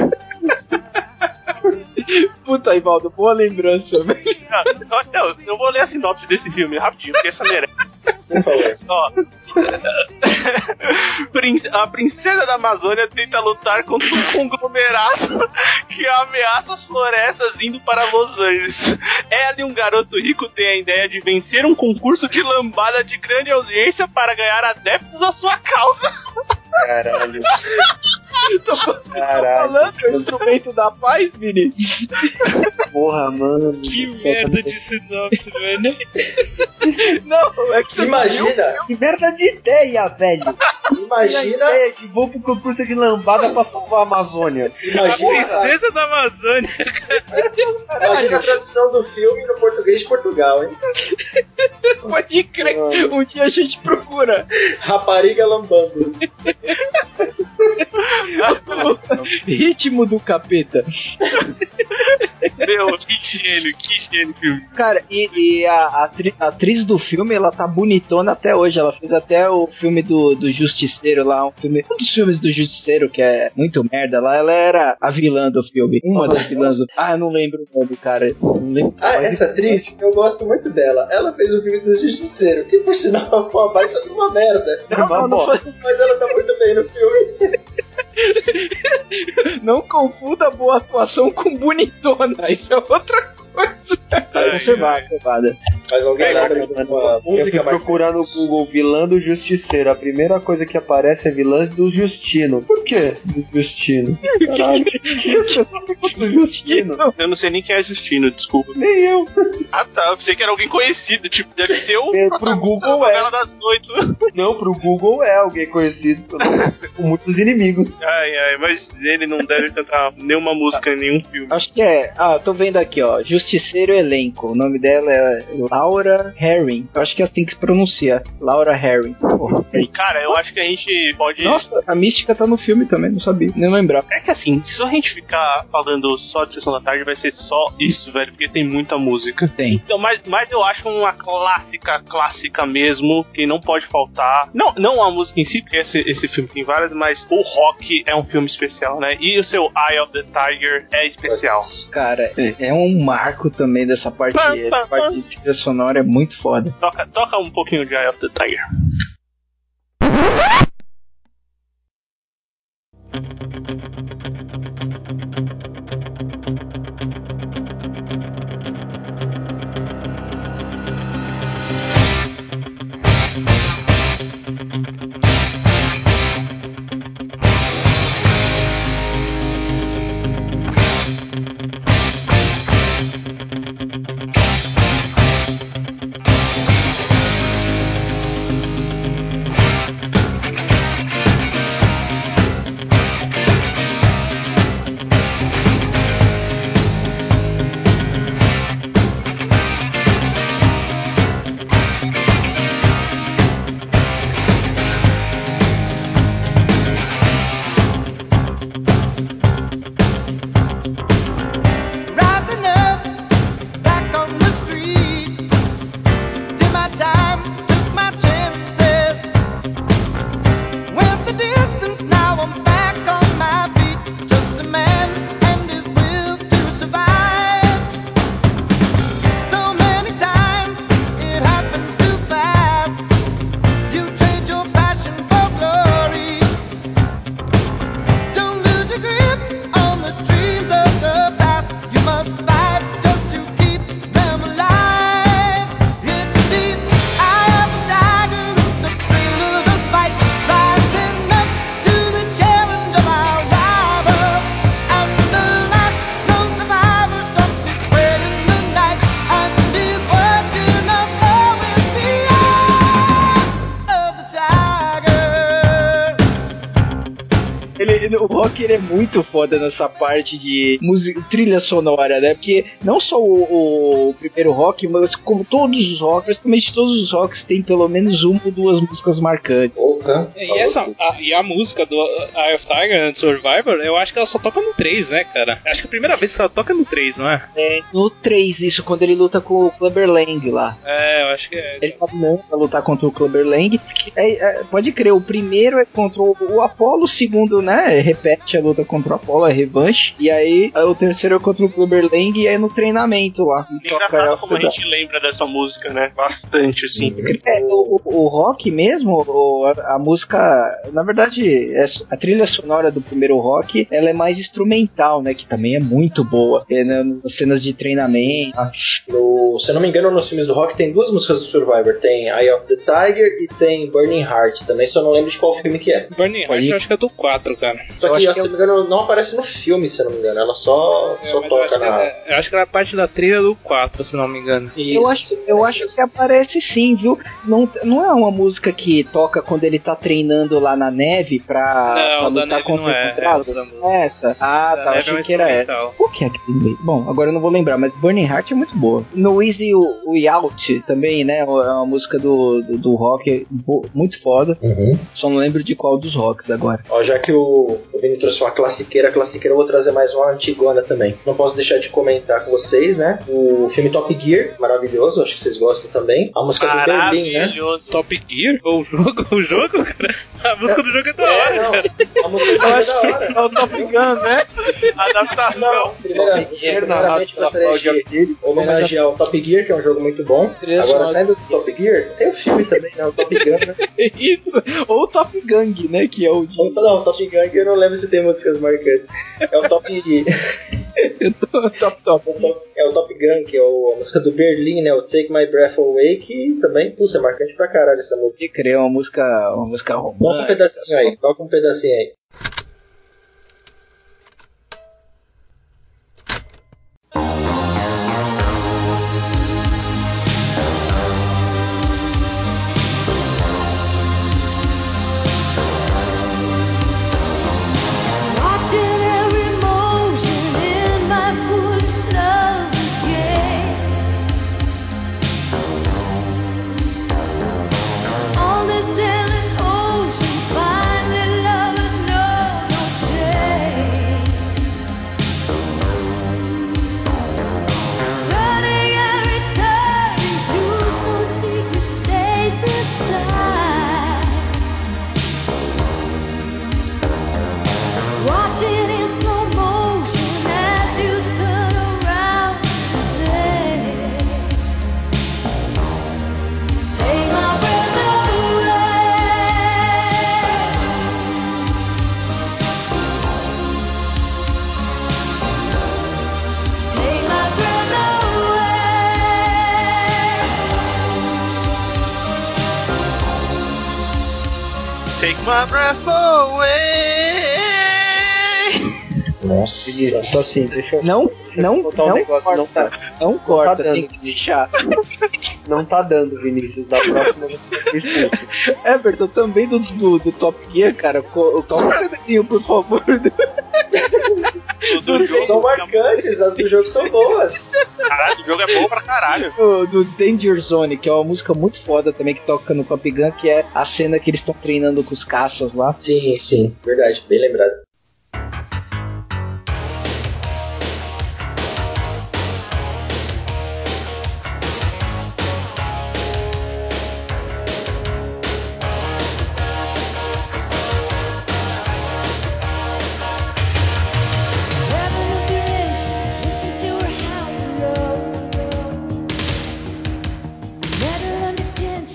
Puta, Ivaldo, boa lembrança, velho.
Eu vou ler a sinopse desse filme rapidinho, porque essa merece. Ó. A princesa da Amazônia tenta lutar contra um conglomerado que ameaça as florestas indo para Los Angeles. Ela e um garoto rico têm a ideia de vencer um concurso de lambada de grande audiência para ganhar adeptos à sua causa.
Caralho.
Tô falando do instrumento da paz, Vini?
Porra, mano.
Que merda de sinopse, velho.
Não, é que
Imagina.
Que merda de ideia, velho.
Imagina.
A ideia de vou pro concurso de lambada pra salvar a Amazônia.
A princesa da Amazônia.
Imagina a tradução do filme no português de Portugal, hein?
Pode crer. Um dia a gente procura.
Rapariga lambando.
Ritmo do capeta.
Meu, que gênio filme.
Cara, e a atriz do filme, ela tá bonitona até hoje. Ela fez até o filme do Justiceiro lá, um dos filmes do Justiceiro, que é muito merda lá. Ela era a vilã do filme. Uma das vilãs do... eu não lembro o nome, cara. Não lembro.
Essa atriz, eu gosto muito dela. Ela fez o filme do Justiceiro, que por sinal foi uma baita de uma merda. Mas ela tá muito bem no filme.
Não confunda boa atuação com bonitona. Isso é outra coisa. Observada.
Mas alguém lembra de uma
Eu fui
música mais...
procurar no Google vilã do Justiceiro. A primeira coisa que aparece é vilã do Justino. Por quê? Do Justino. Caralho. Do Justino.
Eu não sei nem quem é Justino, desculpa.
Nem eu.
Ah tá, eu pensei que era alguém conhecido, tipo, deve ser o
pro Google é.
das 8.
Não, pro Google é alguém conhecido com muitos inimigos.
Ai, mas ele não deve cantar nenhuma música em nenhum filme.
Acho que é. Tô vendo aqui, ó. Justiceiro Elenco. O nome dela é Laura Herring. Eu acho que ela tem que se pronunciar. Laura Herring. Porra.
Cara, eu acho que a gente pode...
Nossa, a Mística tá no filme também, não sabia. Nem lembrar.
É que assim, se a gente ficar falando só de Sessão da Tarde, vai ser só isso, velho, porque tem muita música.
Tem.
Então, mas eu acho uma clássica mesmo, que não pode faltar. Não a música em si, porque esse filme tem várias, mas o rock é um filme especial, né? E o seu Eye of the Tiger é especial.
Cara, é um marco também dessa parte. Essa parte de trilha sonora é muito foda.
Toca um pouquinho de Eye of the Tiger.
o rock ele é muito foda nessa parte de trilha sonora, né? Porque não só o primeiro rock, mas como todos os rocks, praticamente todos os rocks tem pelo menos uma ou duas músicas marcantes.
E a música do Eye of Tiger and Survivor, eu acho que ela só toca no 3, né, cara? Acho que a primeira vez que ela toca é no 3, não é?
É, no 3, isso, quando ele luta com o Clubber Lang lá.
É, eu acho que é.
Ele tá pra lutar contra o Clubber Lang. Pode crer, o primeiro é contra o Apollo, o segundo, né, repete a luta contra o Apollo, é revanche. E aí, o terceiro é contra o Clubber Lang e é no treinamento lá.
Engraçado como a gente lembra dessa música, né? Bastante, assim.
O rock mesmo, a música, na verdade, a trilha sonora do primeiro rock, ela é mais instrumental, né, que também é muito boa, nas cenas de treinamento.
Se eu não me engano, nos filmes do rock tem duas músicas do Survivor, tem Eye of the Tiger e tem Burning Heart, também só não lembro de qual filme que é.
Burning Heart eu acho que é do 4, cara.
Só que, se eu não me engano, não aparece no filme, se eu não me engano, ela só toca na...
Eu acho que ela é parte da trilha do 4, se não me engano.
Isso, eu acho que aparece sim, viu? Não é uma música que toca quando ele tá treinando lá na neve pra lutar contra o contrato? Essa? Ah, tá, achei que era essa. O que é aquele? Bom, agora eu não vou lembrar, mas Burning Heart é muito boa. No Easy We Out também, né? É uma música do rock muito foda. Só não lembro de qual dos rocks agora.
Ó, já que o Vini trouxe uma classiqueira, eu vou trazer mais uma antigona também. Não posso deixar de comentar com vocês, né? O filme Top Gear, maravilhoso, acho que vocês gostam também. A música do Berlim, né?
Top Gear? O jogo, cara? A música do jogo é da hora, cara.
A música do jogo é da hora.
É o Top Gun, né?
Adaptação.
Primeiramente, gostaria de homenagear o Top Gear, que é um jogo muito bom. Agora, saindo do Top Gear, tem o filme também, né? O Top Gun, né?
Isso. Ou o Top Gang, né? Que é o...
Não, o Top Gang eu não lembro se tem músicas marcantes. É o Top... É o Top Gun, que é a música do Berlim, né? O Take My Breath Away, que também, é marcante pra caralho essa música.
E criou uma música romântica.
Toca um pedacinho aí.
Take my breath away.
Nossa,
só assim, deixa eu
não
botar um negócio,
não corta, tem que deixar.
Não tá dando, Vinícius, da próxima vez que eu expulso.
Everton, também do Top Gear, cara, toca um pedacinho, por favor.
São marcantes, as do jogo são boas.
Caralho, o jogo é bom pra caralho.
Do Danger Zone, que é uma música muito foda também, que toca no Top Gun, que é a cena que eles estão treinando com os caças lá.
Sim, verdade, bem lembrado.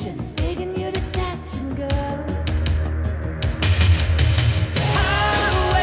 Taking you to touch and go.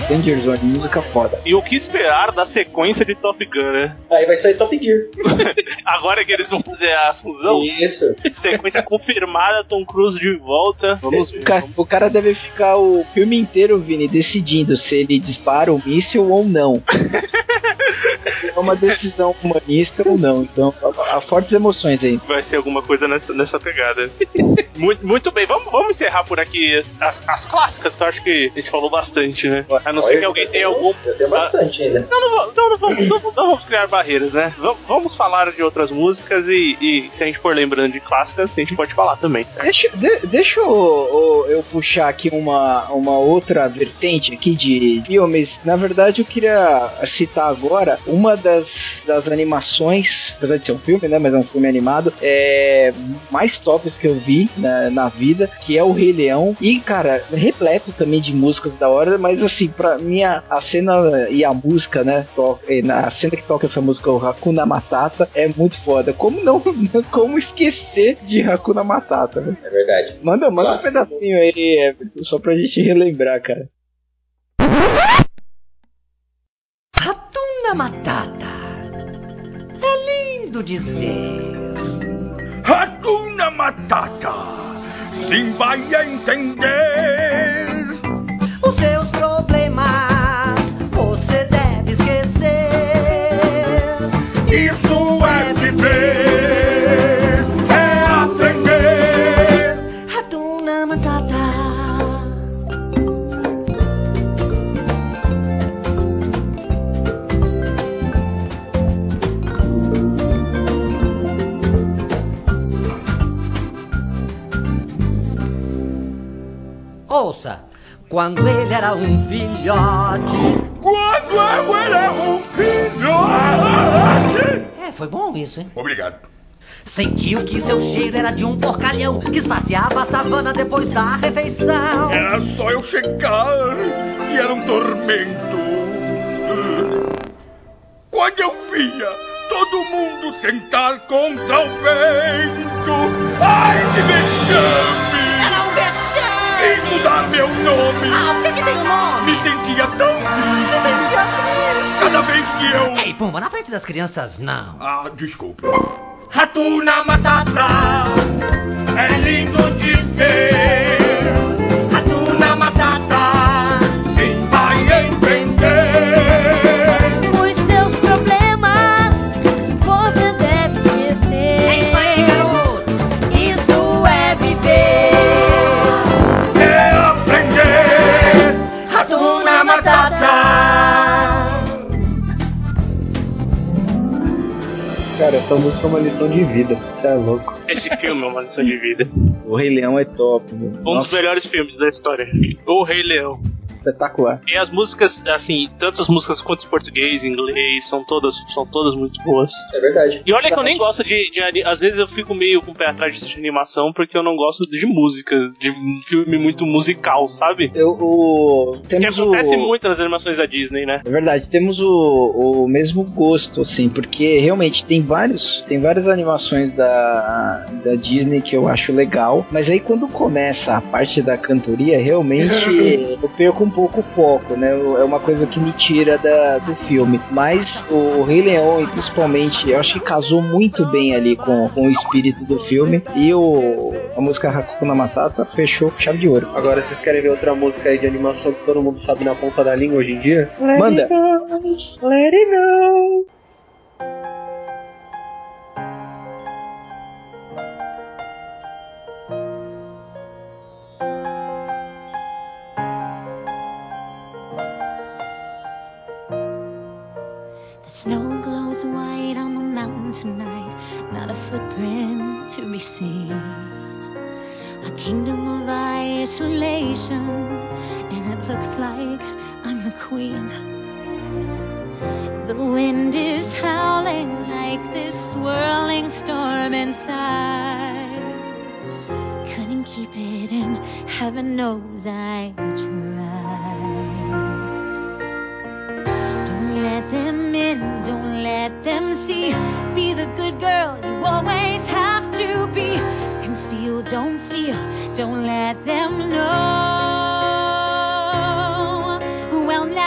Danger Zone, música foda.
E o que esperar da sequência de Top Gun, né?
Aí vai sair Top Gear.
Agora que eles vão fazer a fusão.
Isso.
Sequência confirmada, Tom Cruise de volta. Vamos ver.
O cara deve ficar o filme inteiro, Vini, decidindo se ele dispara o míssil ou não. É uma decisão humanista ou não. Então, há fortes emoções aí.
Vai ser alguma coisa nessa pegada. Muito bem, vamos encerrar por aqui as clássicas, que eu acho que a gente falou bastante, né? A não ser que alguém tenha algum.
Tem bastante ainda.
Não vamos criar barreiras, né? Vamos falar de outras músicas e se a gente for lembrando de clássicas, a gente pode falar também, certo?
Deixa eu puxar aqui uma outra vertente aqui de filmes. Na verdade, eu queria citar agora uma das animações, apesar de ser um filme, né? Mas é um filme animado, mais tops que eu vi na vida, que é o Rei Leão. E, cara, repleto também de músicas da hora, mas assim, pra mim a cena e a música, né? A cena que toca essa música, o Hakuna Matata, é muito foda. Como esquecer de Hakuna Matata, né?
É verdade.
Manda um pedacinho aí, só pra gente relembrar, cara.
Hakuna Matata. É lindo dizer.
Hakuna Matata. Sim, vai entender.
Os seus problemas você deve esquecer.
Isso é viver, é aprender.
Hakuna Matata. Ouça, quando ele era um filhote.
Quando eu era um filhote.
Foi bom isso, hein?
Obrigado.
Sentiu que seu cheiro era de um porcalhão que esvaziava a savana depois da refeição.
Era só eu chegar e era um tormento. Quando eu via todo mundo sentar contra o vento. Ai, que vexame!
Era um vexame!
Quis mudar meu nome.
O que tem o nome?
Me sentia tão triste.
Se sentia triste.
Cada vez que eu...
Ei, Pumba, na frente das crianças, não.
Desculpe. Hakuna Matata, é lindo dizer. Hakuna Matata, sim, vai entender.
Os seus problemas você deve esquecer.
É isso aí, garoto. Isso é viver,
é aprender.
Hakuna Matata.
Cara, essa música é uma lição de vida. Você é louco.
Esse filme é uma lição de vida.
O Rei Leão é top.
Um dos melhores filmes da história. O Rei Leão.
Espetacular.
E as músicas, assim, tanto as músicas quanto os português e inglês, são todas muito boas.
É verdade.
E olha que eu nem gosto de às vezes eu fico meio com o pé atrás de assistir animação, porque eu não gosto de música, de um filme muito musical, sabe? Que acontece muito nas animações da Disney, né?
É verdade, temos o mesmo gosto, assim, porque realmente tem várias animações da Disney que eu acho legal, mas aí quando começa a parte da cantoria, realmente eu perco um pouco o foco, né? É uma coisa que me tira do filme. Mas o Rei Leão, e principalmente, eu acho que casou muito bem ali com o espírito do filme. E a música Hakuna Matata fechou com chave de ouro.
Agora, vocês querem ver outra música aí de animação que todo mundo sabe na ponta da língua hoje em dia?
Manda!
Let it go!
The snow glows white on the mountain tonight, not a footprint to be seen. A kingdom of isolation, and it looks like I'm the queen. The wind is howling like this swirling storm inside. Couldn't keep it in, heaven knows I tried. Don't let them in, don't let them see. Be the good girl you always have to be. Conceal, don't feel, don't let them know. Well, now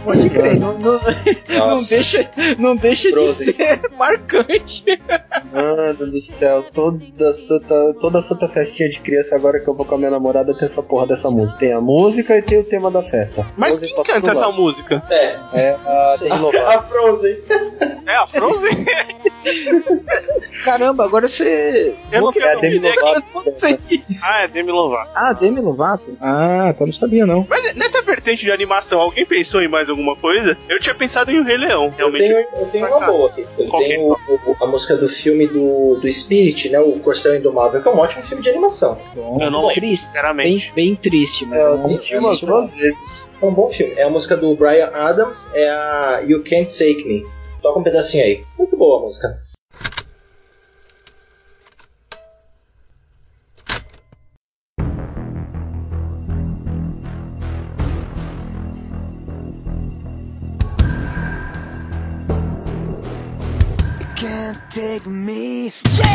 Pode crer, não deixa de ser marcante.
Mano do céu, toda santa festinha de criança agora que eu vou com a minha namorada tem essa porra dessa música. Tem a música e tem o tema da festa.
Mas quem canta essa música?
É a Demi Lovato.
A Frozen.
É a Frozen?
Caramba, agora você...
Eu não
É a Demi Lovato.
É Demi Lovato.
Ah, Demi Lovato? Ah, então não sabia não.
Mas nessa vertente de animação, alguém pensou em mais alguma coisa? Eu tinha pensado em O Rei Leão, realmente.
Eu tenho uma boa aqui. Eu tenho a música do filme do Spirit, né? O Corcel Indomável, que é um ótimo filme de animação.
Bom,
eu não
triste,
sinceramente.
Bem triste, mas
eu assisti umas 2 vezes. É um bom filme. É a música do Bryan Adams, é a You Can't Take Me. Toca um pedacinho aí. Muito boa a música.
Can't take me.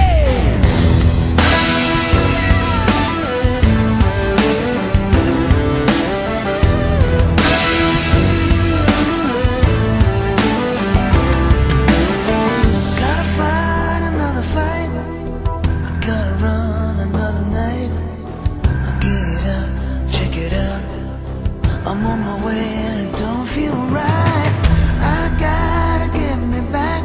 Gotta fight another fight. I gotta run another night. I get it out, check it out. I'm on my way and it don't feel right. I gotta get me back.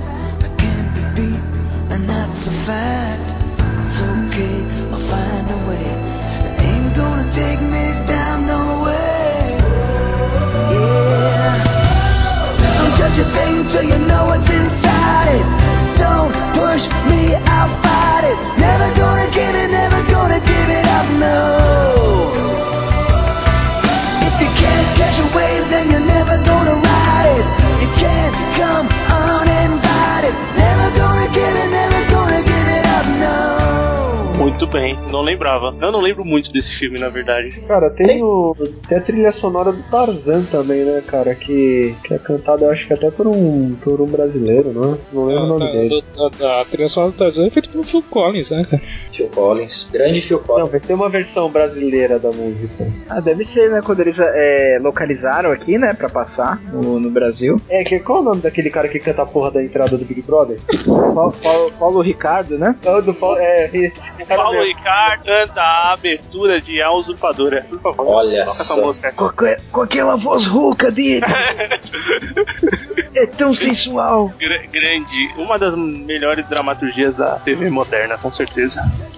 And that's a fact. It's okay, I'll find a way. It ain't gonna take me down, no way. Yeah. Don't judge a thing till you know what's inside it. Don't push me, I'll fight it. Never gonna give it up, no. If you can't catch a wave, then you're never gonna ride it. You can't come uninvited. Never gonna give it up, no.
Muito bem, não lembrava. Eu não lembro muito desse filme, na verdade.
Cara, tem a trilha sonora do Tarzan também, né, cara? Que é cantada, eu acho que até por um brasileiro, não é? Não lembro o nome dele.
A trilha sonora do Tarzan é feita pelo Phil Collins, né, cara?
Phil Collins, grande Phil Collins.
Não, mas tem uma versão brasileira da música.
Ah, deve ser, né? Quando eles localizaram aqui, né? Pra passar no Brasil.
Qual é o nome daquele cara que canta a porra da entrada do Big Brother?
Paulo Ricardo, né?
Esse.
Paulo Ricardo canta a abertura de A Usurpadora. Por favor,
olha
toca
só.
essa música.
Com aquela voz rouca dele. É tão sensual.
Grande. Uma das melhores dramaturgias da TV moderna, com certeza.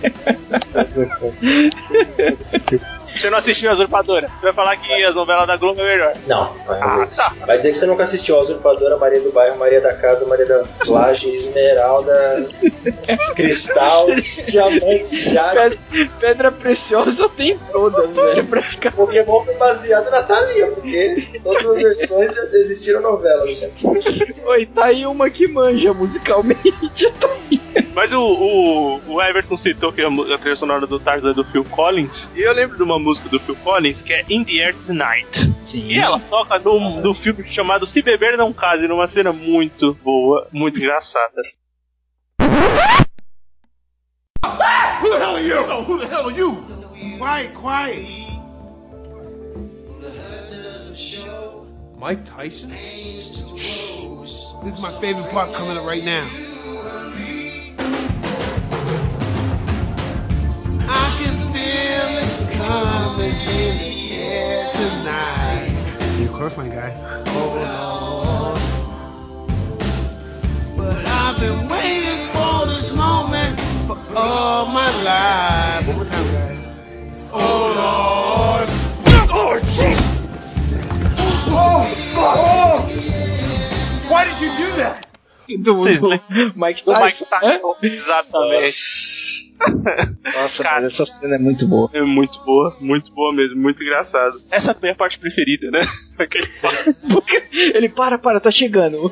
Você não assistiu a Usurpadora? Você vai falar que as novelas da Globo é melhor.
Não, vai
tá.
Vai dizer que você nunca assistiu a Usurpadora, Maria do Bairro, Maria da Casa, Maria da Laje, Esmeralda, Cristal, Diamante, Jade.
Pedra Preciosa tem todas, velho.
O Pokémon foi baseado na Thalia, porque todas as versões já existiram novelas. Né?
Oi, tá aí uma que manja musicalmente.
Mas o Everton citou que a trilha sonora do Tarzan é do Phil Collins. E eu lembro de uma música do Phil Collins que é In the Air Tonight. Sim. E ela toca no filme chamado Se Beber Não Case, numa cena muito boa, muito engraçada.
Who the hell are you? Oh, who the hell are you? Quiet. Mike Tyson? This is my favorite part coming up right now. I can feel it coming in the air tonight. You're a Clefline guy. Oh Lord. But I've been waiting for this moment for all my life. One more time, guys. Oh Lord. Oh, jeez. Oh. Why did you do that?
Mike
Tyson. Exatamente.
Nossa, cara, essa cena é muito boa.
É muito boa mesmo, muito engraçado. Essa é a minha parte preferida, né?
Ele para, tá chegando.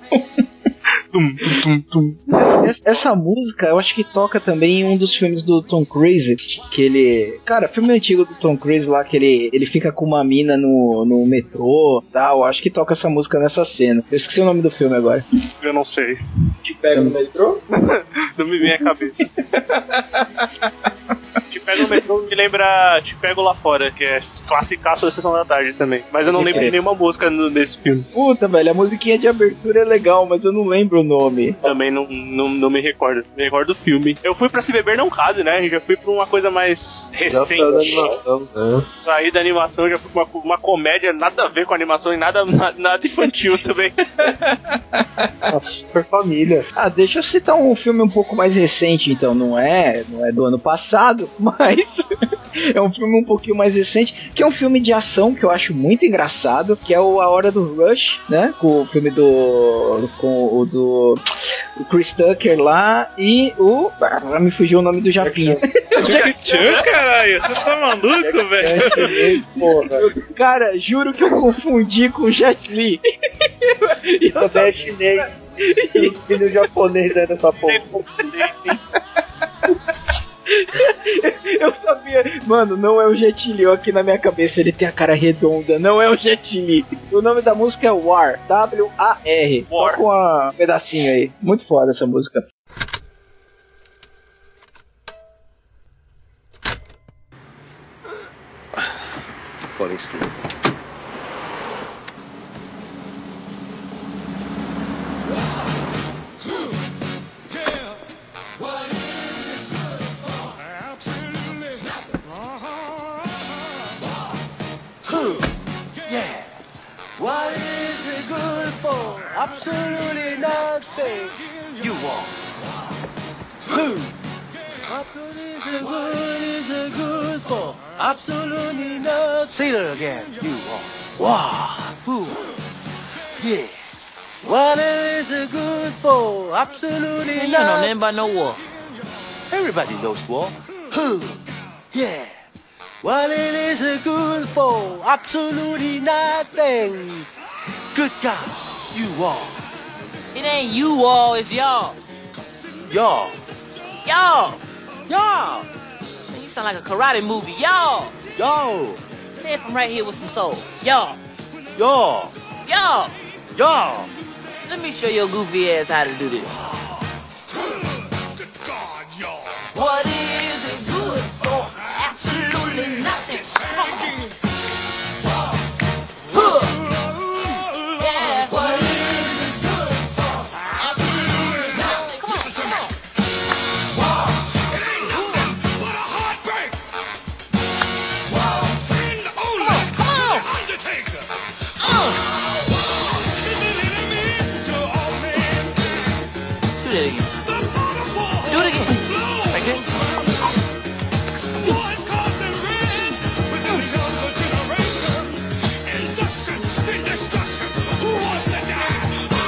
Essa música eu acho que toca também em um dos filmes do Tom Cruise, que ele... Cara, filme antigo do Tom Cruise lá, que ele fica com uma mina no metrô, tal, eu acho que toca essa música nessa cena. Eu esqueci o nome do filme agora.
Eu não sei.
Te pega no metrô?
Não me vem a cabeça. Te Pego no Metrô me lembra Te Pego Lá Fora, que é classicaço da Sessão da Tarde também. Mas eu não lembro de nenhuma música desse filme.
Puta, velho, a musiquinha de abertura é legal, mas eu não lembro o nome.
Também não me recordo. Me recordo do filme. Eu fui pra Se Beber Não Case, né? Já fui pra uma coisa mais recente.
Já saiu da animação, né?
Saí da animação, já fui pra uma comédia, nada a ver com animação e nada infantil também.
Super família.
Ah, deixa eu citar um filme um pouco mais recente, então. Não é do ano passado, mas é um filme um pouquinho mais recente, que é um filme de ação que eu acho muito engraçado, que é o A Hora do Rush, né? Com o filme do Chris Tucker lá e o... me fugiu o nome do Japinha.
Jack Chan, caralho? Você tá maluco, velho?
Cara, juro que eu confundi com o Jet Li.
Eu também é chinês. E no japonês é dessa porra.
Eu sabia, mano, não é o Jet Li, aqui na minha cabeça ele tem a cara redonda, não é o Jet Li. O nome da música é War, W-A-R. Toca um pedacinho aí, muito foda essa música.
Falling asleep.
Yeah. What is it good for? Absolutely nothing. You walk. What good is it good for? Absolutely nothing. Say it again. You walk. Wow. Yeah. What is it good for? Absolutely nothing. You know nothing about no war. Everybody knows war. Yeah. What it is good for? Absolutely nothing. Good God, you all.
It ain't you all, it's y'all.
Y'all.
Y'all.
Y'all.
Man, you sound like a karate movie. Y'all.
Y'all.
Say it from right here with some soul. Y'all.
Y'all.
Y'all.
Y'all.
Let me show your goofy ass how to do this.
Good God, y'all.
What is it good for? Absolutely nothing. Yeah, what is it good for? Absolutely nothing. Come on.
It ain't nothing but a heartbreak. Friend only.
Come on.
The Undertaker.
Do that again. Do it again. Like this.
Wars caused and rage within the younger generation. Induction, then destruction. Who wants to die?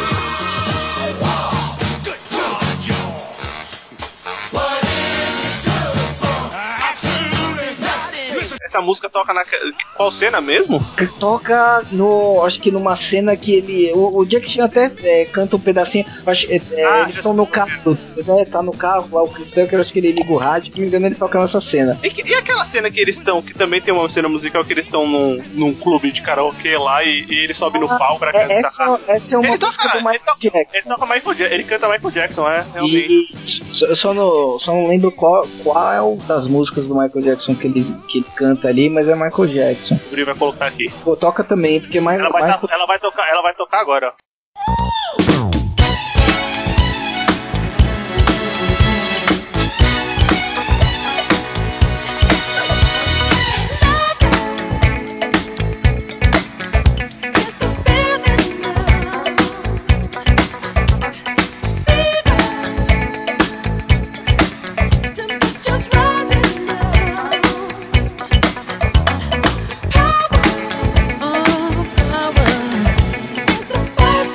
Good God, y'all. What is it good for? Absolutely nothing.
Essa música toca na... Qual cena mesmo?
Toca acho que numa cena que ele... O Jack Chan até canta um pedacinho. Eles estão no carro, né? Tá no carro lá, o Chris Tucker, acho que ele liga o rádio, se não me engano ele toca nessa cena.
E aquela cena que eles estão, que também tem uma cena musical, que eles estão num clube de karaokê lá e ele sobe no palco pra cantar.
Essa é uma
ele
música do Michael Jackson.
Ele toca Michael Jackson, ele canta Michael Jackson, realmente.
Eu só não lembro qual das músicas do Michael Jackson que ele canta ali, mas é Michael Jackson.
O Bri vai colocar aqui.
Pô, toca também, porque mais...
Ela vai tocar agora, ó.
Power. It's the first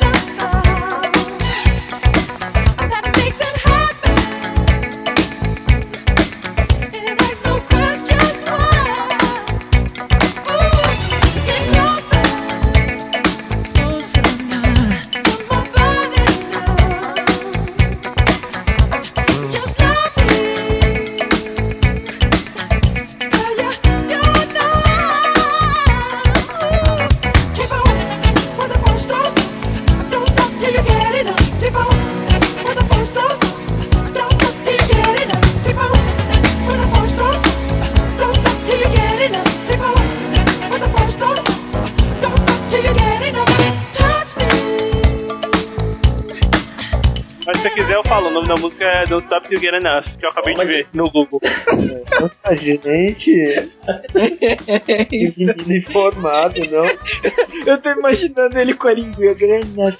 eu falo, o nome da música é Don't Stop Till You Get Enough, que eu acabei de ver no Google.
Nossa, gente. Que menino informado, não?
Eu tô imaginando ele com a linguinha grande.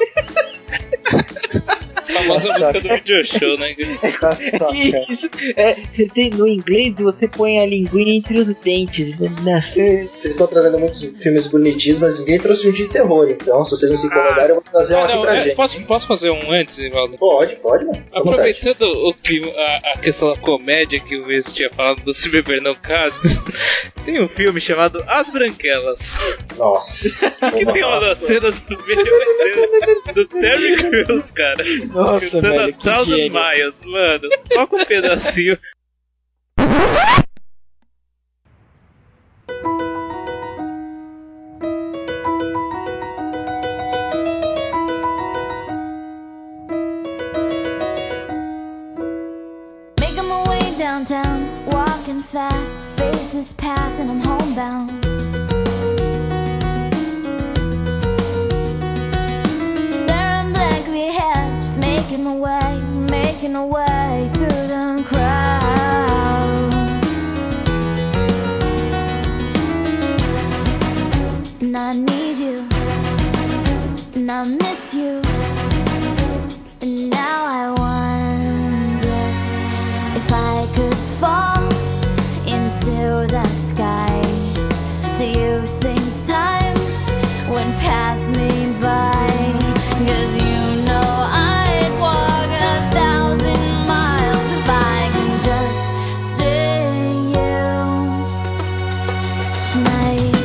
A famosa música do video show, né?
Isso. No inglês você põe a linguinha entre os dentes.
Vocês estão trazendo muitos filmes bonitinhos, mas ninguém trouxe um de terror. Então, se vocês não se incomodarem, eu vou trazer um aqui pra gente.
Posso fazer um antes, Ivaldo?
Pode, mano.
Aproveitando o clima, a questão da comédia que o Luiz tinha falado do Se Beber Não Case, tem um filme chamado As Branquelas.
Nossa.
Que tem uma das cenas do Terry Crews, cara.
Nossa,
cantando
velho,
a Thousand Miles, mano. Toca um pedacinho.
Making my way downtown, walking fast, faces pass and I'm homebound. Staring blankly ahead, just making my way through the crowd. And I need you, and I miss you, and now I wonder if I could fall into the sky. Do you think time would pass me by? 'Cause you know I'd walk 1,000 miles if I could just see you tonight.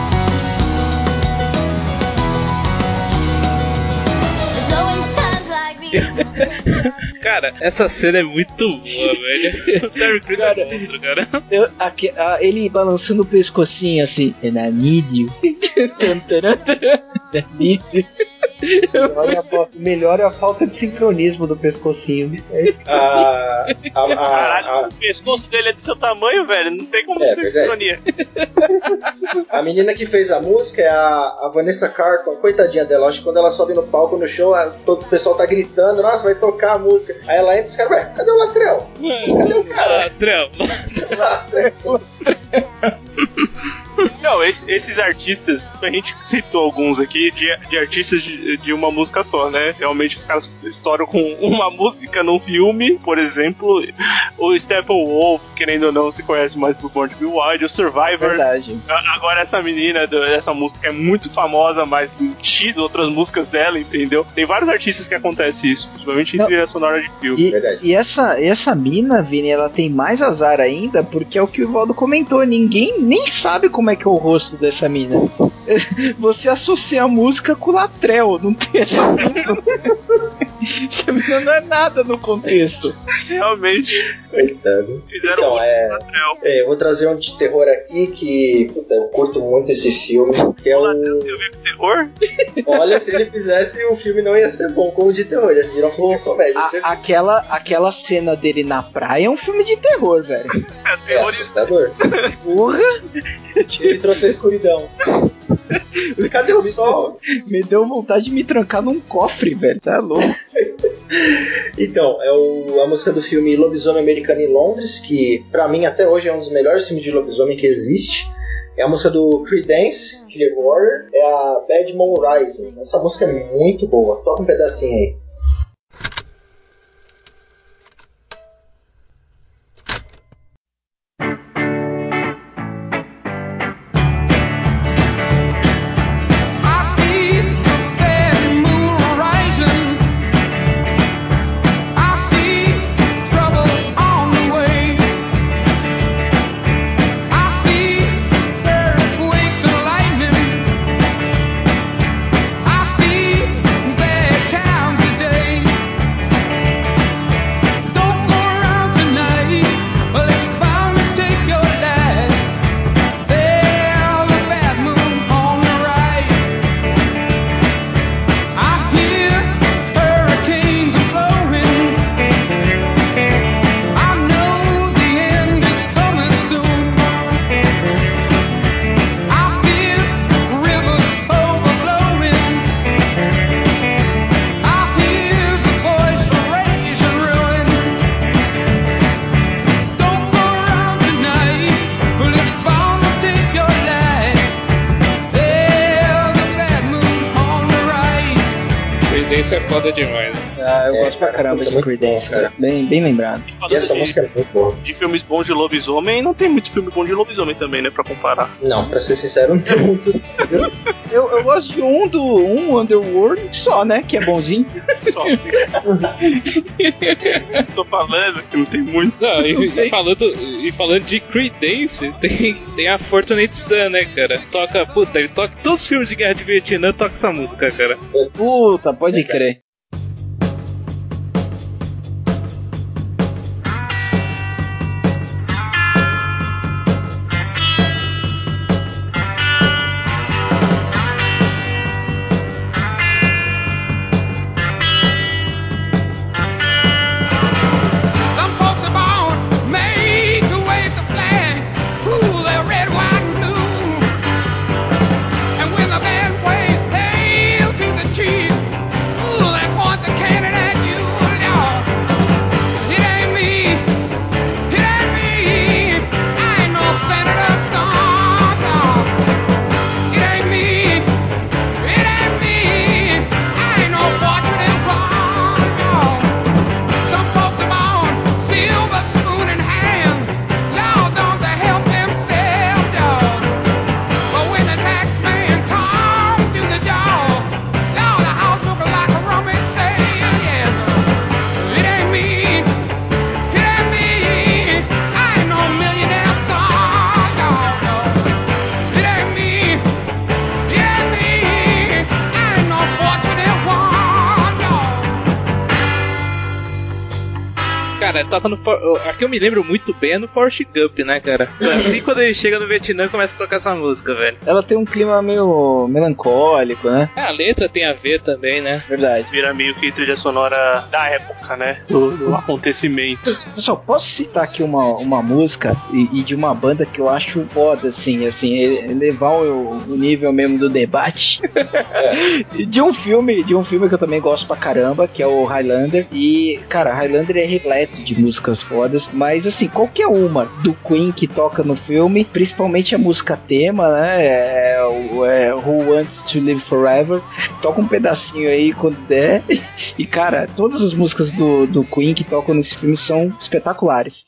It's always times like these.
Cara, essa cena é muito boa, velho. O Terry Crews é um monstro, cara.
Ele balançando o pescocinho assim. And I need you.
Melhor é a falta de sincronismo do pescocinho.
Caralho, o pescoço dele é do seu tamanho, velho. Não tem como ter sincronia.
A menina que fez a música é a Vanessa Carlton, coitadinha dela. Acho que quando ela sobe no palco no show, todo o pessoal tá gritando, nossa, vai tocar a música. Aí ela entra e os caras, ué, cadê o Latrell? Cadê o cara?
Latrell.
Não, esses artistas, a gente citou alguns aqui de artistas de uma música só, né? Realmente os caras estouram com uma música num filme, por exemplo, o Steppenwolf, querendo ou não, se conhece mais do Born to Be Wild, o Survivor.
Verdade.
Agora essa menina dessa música é muito famosa, mas X outras músicas dela, entendeu? Tem vários artistas que acontece isso, principalmente em trilha sonora de filme.
E essa mina, Vini, ela tem mais azar ainda, porque é o que o Valdo comentou, ninguém nem sabe como é que é o rosto dessa mina. Você associa a música com o Latrell, não tem essa música. Essa mina não é nada no contexto.
Realmente.
Coitado.
Fizeram
eu vou trazer um de terror aqui que eu curto muito esse filme, que é o
terror?
Olha, se ele fizesse o filme não ia ser bom como de terror, ia virar um filme de comédia.
Aquela cena dele na praia é um filme de terror, velho.
É assustador.
Porra!
Ele trouxe a escuridão. Cadê o sol?
Me deu vontade de me trancar num cofre, velho. Tá louco.
Então, é a música do filme Lobisomem Americano em Londres, que pra mim até hoje é um dos melhores filmes de lobisomem que existe. É a música do Creedence Clearwater, é a Bad Moon Rising. Essa música é muito boa. Toca um pedacinho aí.
Times a day.
Creedence é foda demais.
Eu gosto pra caramba de Creedence, cara. Bem lembrado.
E essa música é muito boa.
De filmes bons de lobisomem, não tem muito filme bom de lobisomem também, né, pra comparar.
Não, pra ser sincero, não tem muitos.
Eu gosto de um Underworld só, né, que é bonzinho.
Só. Tô falando que não tem muito.
Não, e falando de Creedence, tem a Fortunate Son, né, cara? Ele toca todos os filmes de guerra de Vietnã, toca essa música, cara.
Puta, pode crer.
Some folks are born made to wave the flag. Ooh, they're red, white, and blue. And when the band plays "Hail to the Chief," ooh, they point the cannon at you, Lord. It ain't me, it ain't me. I ain't no senator's son. It ain't me, it ain't me. I ain't no fortunate one, no. Some folks are born silver spoon in hand. Lord, don't they help themselves, dog? But when the tax man comes to the door, Lord, the house look like a rummage sale, yes. It ain't me, it ain't me. I ain't no millionaire son, dog, no. It ain't me, it ain't me. I ain't no fortunate one, dog.
Cara, toca no. A que eu me lembro muito bem é no Forrest Gump, né, cara? Assim, quando ele chega no Vietnã, começa a tocar essa música, velho.
Ela tem um clima meio melancólico, né?
A letra tem a ver também, né?
Verdade.
Vira meio que trilha sonora da época, né? Do acontecimento.
Pessoal, posso citar aqui uma música e de uma banda que eu acho foda, assim, elevar o nível mesmo do debate. de um filme que eu também gosto pra caramba, que é o Highlander. E, cara, Highlander é repleto de músicas fodas, mas assim, qualquer uma do Queen que toca no filme, principalmente a música tema, né? Who Wants to Live Forever, toca um pedacinho aí quando der. E, cara, todas as músicas do Queen que tocam nesse filme são espetaculares.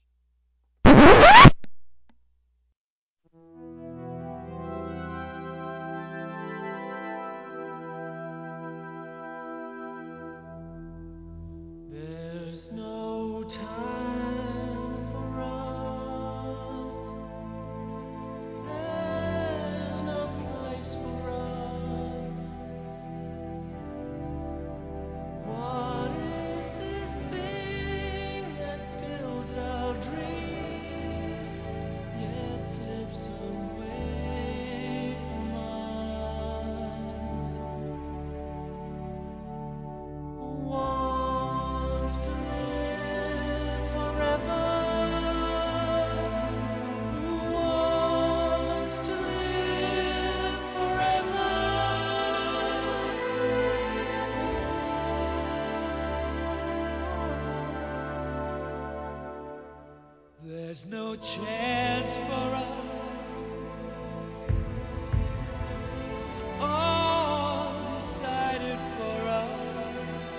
There's no time for us. There's no place for us. What is this thing that builds our dreams, yet slips away from us? Who wants to live forever? Who wants to live forever? There's no chance for us. It's all decided for us.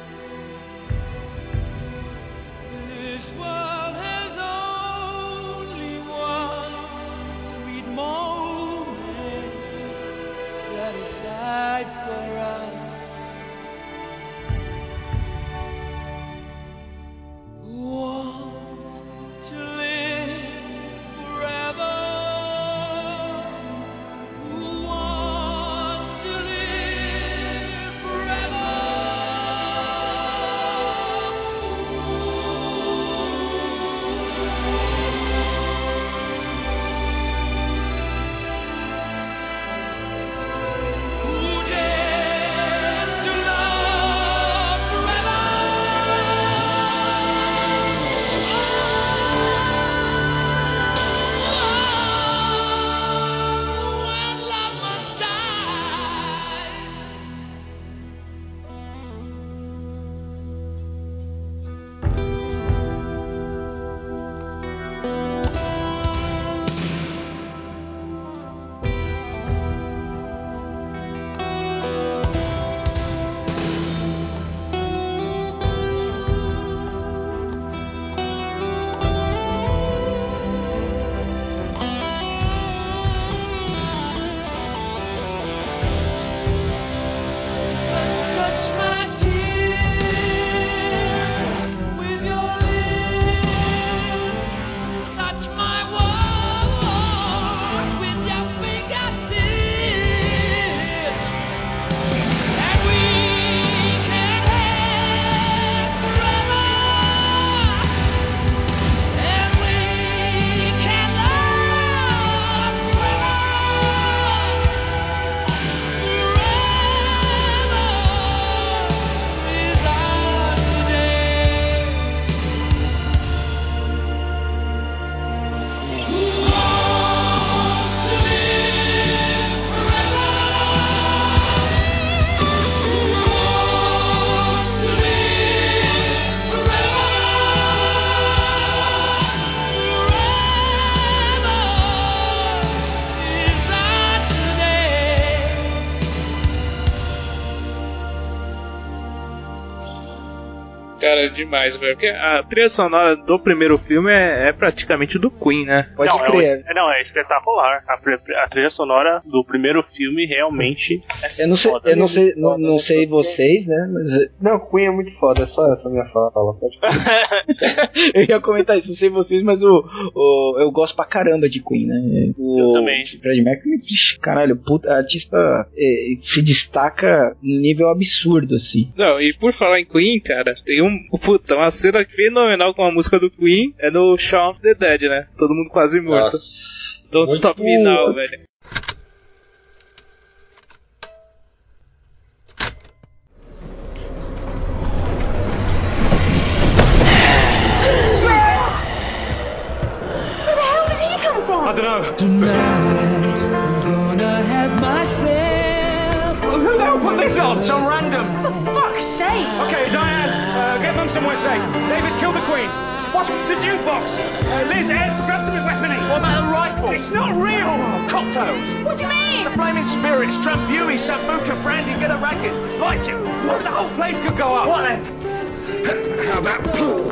This world has only one sweet moment set aside for us. Who wants to live forever? Who wants to live forever? Who dares
demais, velho. Porque a trilha sonora do primeiro filme é praticamente do Queen, né?
Pode crer.
É espetacular. A trilha sonora do primeiro filme realmente
Eu não sei,
foda.
não sei vocês, né? Mas
Não, Queen é muito foda, é só essa minha fala. Pode
eu ia comentar isso, não sei vocês, mas eu gosto pra caramba de Queen, né?
Eu também.
Fred Mercury, caralho, puta, artista se destaca num nível absurdo, assim.
Não, e por falar em Queen, cara, tem uma cena fenomenal com a música do Queen, é no Shaun of the Dead, né? Todo mundo quase morto.
Nossa.
Don't Stop Me Now, velho.
I don't know.
Tonight, I'm gonna have myself.
Who the hell put this on? Some random.
For fuck's sake!
Okay, Diane, get Mum somewhere safe. David, kill the Queen. What's the jukebox? Liz, Ed, grab some weaponry. What about the rifle? It's not real. Oh, cocktails.
What do you mean?
The flaming spirits, Drambuie, Sambuca, brandy, get a racket. Light it. What? The whole place could go up. What then? How about pool?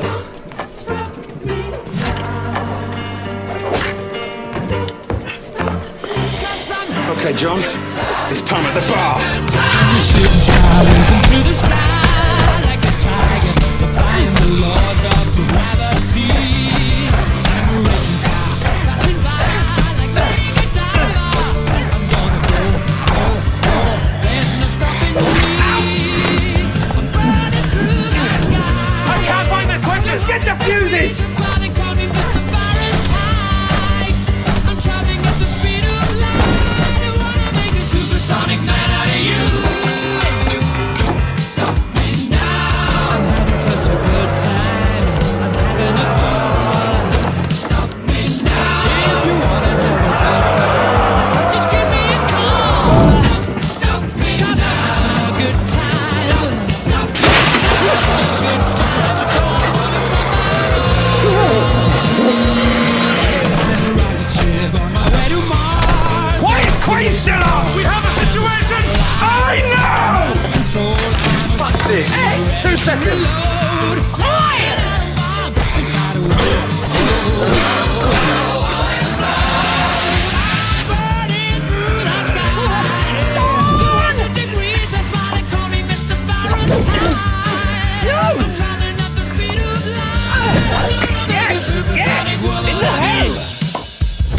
Okay, John, it's time at the bar.
The ship's high to the sky like a tiger, defying the laws of gravity. I'm racing by, passing by like a naked diver. I'm gonna go. There's no stopping me. I'm burning through the sky.
I can't find the switches. Get the fuses.
Just why they call me Mr. Fahrenheit. I'm traveling at the speed of light. I wanna make a supersonic man out of you. Don't stop me now. I'm having such a good time. I'm having a ball. Don't stop me now. If you wanna have a good time, just give me a call. Don't stop me now. A good time. Don't stop me now. A good time. Rocket ship on my way to Mars.
Why is Queen still on? We have a situation. I know. Fuck this. Ed, 2 seconds. Yes, yes, in the head.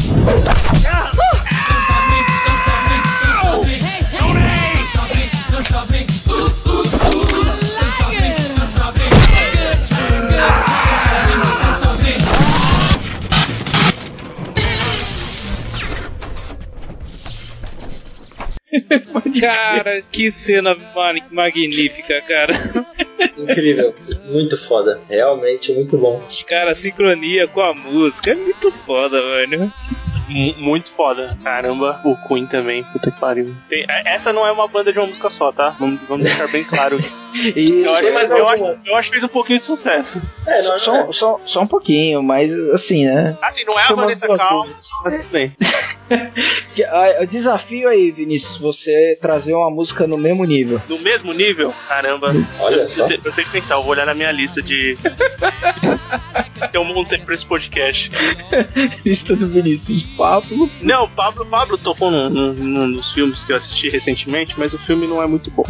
Cara, que cena magnífica, cara.
Incrível, muito foda, realmente muito bom.
Cara, a sincronia com a música é muito foda, velho.
Muito foda. Caramba, o Queen também, puta que pariu. Essa não é uma banda de uma música só, tá? Vamos deixar bem claro isso. Eu acho que fez um pouquinho de sucesso.
Só um pouquinho, mas assim, né?
Assim, não é a Vanessa Calma, mas tudo bem.
O desafio aí, Vinícius, você trazer uma música no mesmo nível.
No mesmo nível? Caramba.
Olha só.
Eu tenho que pensar, eu vou olhar na minha lista de... eu montei pra esse podcast.
Lista do Vinícius. Pablo.
Não, Pablo tocou num dos filmes que eu assisti recentemente, mas o filme não é muito bom.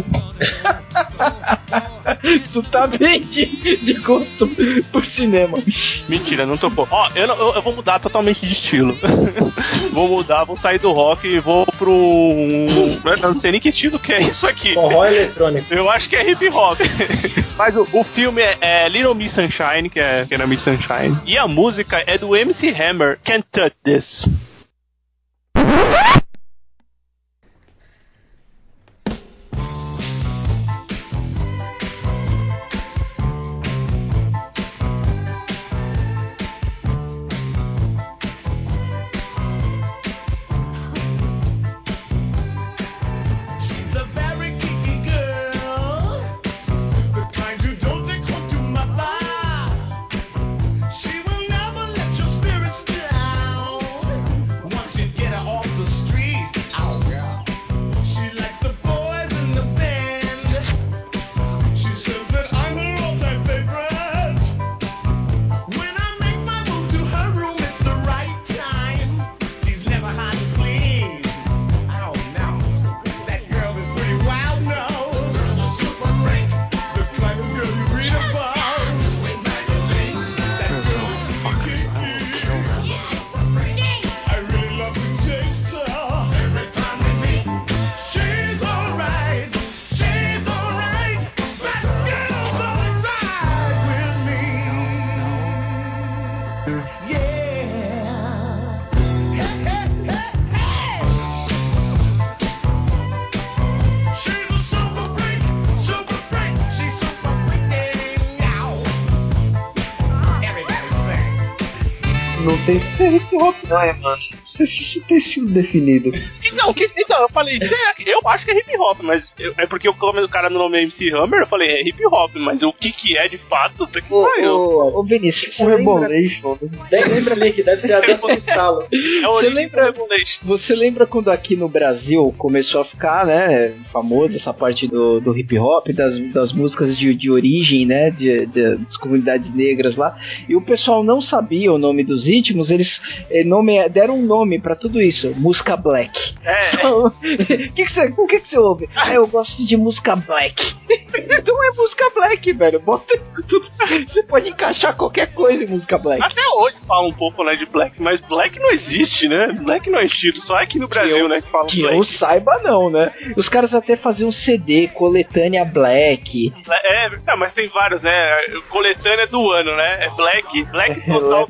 Tu tá bem de gosto por cinema.
Mentira, não tocou. Ó, eu vou mudar totalmente de estilo. Vou sair do rock e vou pro... Eu não sei nem que estilo que é isso aqui.
Forró eletrônico.
Eu acho que é hip hop. Mas o filme é Little Miss Sunshine, que era Miss Sunshine. E a música é do MC Hammer, Can't Touch This.
She's a very geeky girl, the kind you don't take home to mother. She will never let your spirits down.
sei se isso é hip hop, não é, mano? Não sei se isso tem estilo definido.
Então, eu falei, eu acho que é hip hop, mas é porque como o cara no nome é MC Hammer, eu falei, é hip hop, mas o que é de fato, tem que saiu.
Ô, Vinícius,
Um Rebolation.
Lembra ali que deve ser a dança do estalo.
É o Rebolation.
Você lembra quando aqui no Brasil começou a ficar, né, famoso essa parte do hip hop, das músicas de origem, né, das comunidades negras lá, e o pessoal não sabia o nome dos ritmos, eles deram um nome pra tudo isso, música black. O que você ouve? Eu gosto de música black. Então é música black, velho. Bota tudo. Você pode encaixar qualquer coisa em música black.
Até hoje fala um pouco, né, de black, mas black não existe, né? Black não é estilo, só aqui no Brasil, né, que fala
que
black.
Eu saiba não, né? Os caras até faziam um CD, coletânea black.
Mas tem vários, né? Coletânea do ano, né? É Black Total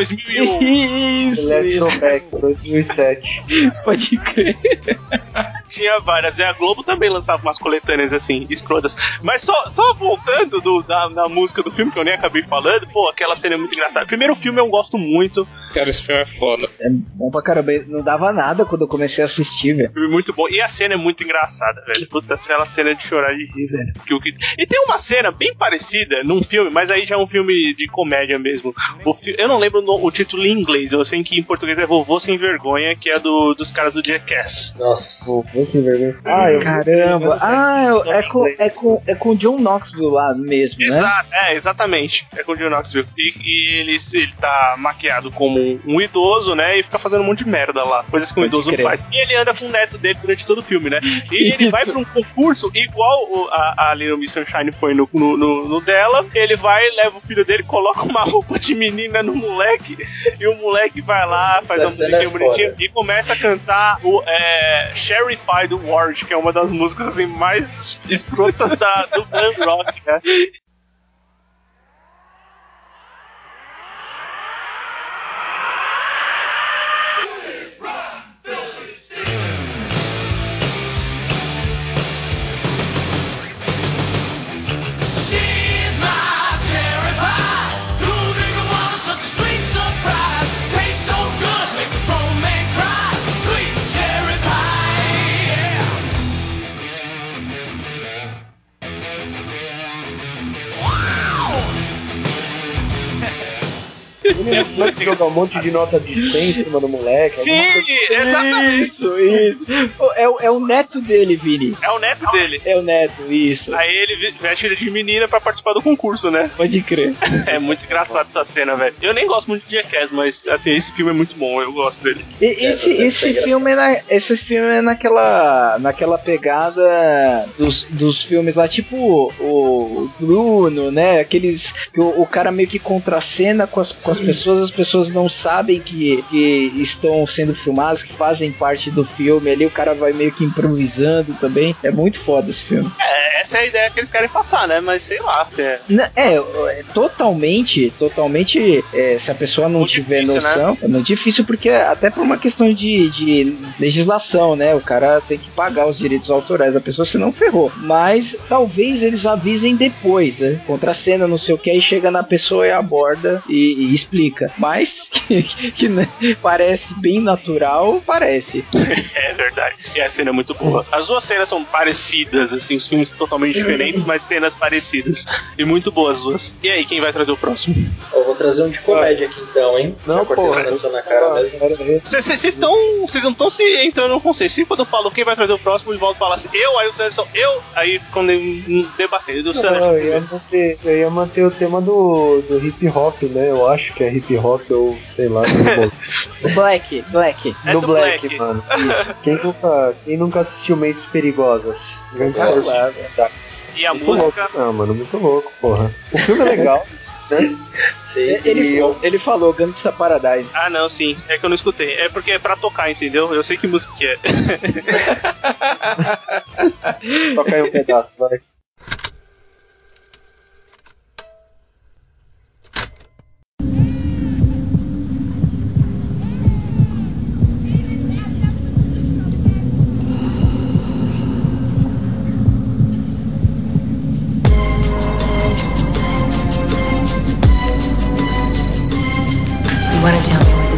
2001.
Isso.
Electroback 2007.
Pode crer.
Tinha várias, a Globo também lançava umas coletâneas assim, escrotas. Mas só voltando da música do filme, que eu nem acabei falando, pô, aquela cena é muito engraçada. Primeiro filme eu gosto muito.
Cara, esse filme é foda.
É bom pra caramba, não dava nada quando eu comecei a assistir, velho.
Filme muito bom, e a cena é muito engraçada, velho. Puta, aquela cena de chorar de rir, velho. E tem uma cena bem parecida num filme, mas aí já é um filme de comédia mesmo. Eu não lembro o título em inglês, eu sei que em português é Vovô Sem Vergonha, que é dos caras do Jackass.
Nossa.
Vovô Sem Vergonha.
Caramba. É com o John Knoxville lá mesmo, né?
Exatamente. É com o John Knoxville. E ele tá maquiado como um idoso, né? E fica fazendo um monte de merda lá. Coisas que um idoso faz. E ele anda com o neto dele durante todo o filme, né? E ele vai pra um concurso igual a Little Miss Sunshine foi no dela. Ele vai, leva o filho dele, coloca uma roupa de menina no moleque. E o moleque vai lá, faz uma musiquinha bonitinha e começa a cantar o Sherry Pie do Ward, que é uma das músicas assim, mais escrotas do glam rock, né?
Ele começa a jogar um monte de nota de 100 em cima do moleque.
Sim, exatamente.
Isso. É o neto dele, Vini.
É o neto dele.
É o neto, isso.
Aí ele veste ele de menina pra participar do concurso, né?
Pode crer.
É muito engraçado essa cena, velho. Eu nem gosto muito de Jackass, mas assim, esse filme é muito bom, eu gosto dele.
Esse filme é naquela pegada dos filmes lá, tipo o Bruno, né? Aqueles que o cara meio que contracena com as pessoas, as pessoas não sabem que estão sendo filmadas, que fazem parte do filme ali, o cara vai meio que improvisando também. É muito foda esse filme.
Essa é a ideia que eles querem passar, né? Mas sei lá.
Totalmente, se a pessoa não muito tiver difícil, noção, né? É muito difícil, porque até por uma questão de legislação, né? O cara tem que pagar os direitos autorais da pessoa, senão ferrou. Mas talvez eles avisem depois, né? Contracena, não sei o que, aí chega na pessoa e aborda e explica. Mas que né, parece bem natural, parece.
É verdade. E a cena é muito boa. As duas cenas são parecidas, assim, os filmes totalmente diferentes, mas cenas parecidas. E muito boas as duas. E aí, quem vai trazer o próximo?
Eu vou trazer um de comédia aqui então, hein?
Não, porra.
Na cara mesmo.
Vocês não estão se entrando no conceito. Se quando eu falo quem vai trazer o próximo, o Ivaldo fala assim, aí o Sérgio eu, aí quando debater do Sérgio.
Eu ia manter o tema do hip hop, né? Eu acho que é hip hop ou sei lá.
Black.
No Black, mano. Quem nunca assistiu Mentes Perigosas?
E a música?
Mano, muito louco, porra. O filme é legal, né?
Sim,
ele falou Gangsta Paradise.
Ah, não, sim. É que eu não escutei. É porque é pra tocar, entendeu? Eu sei que música que é.
Toca aí um pedaço, vai.
You want to tell me what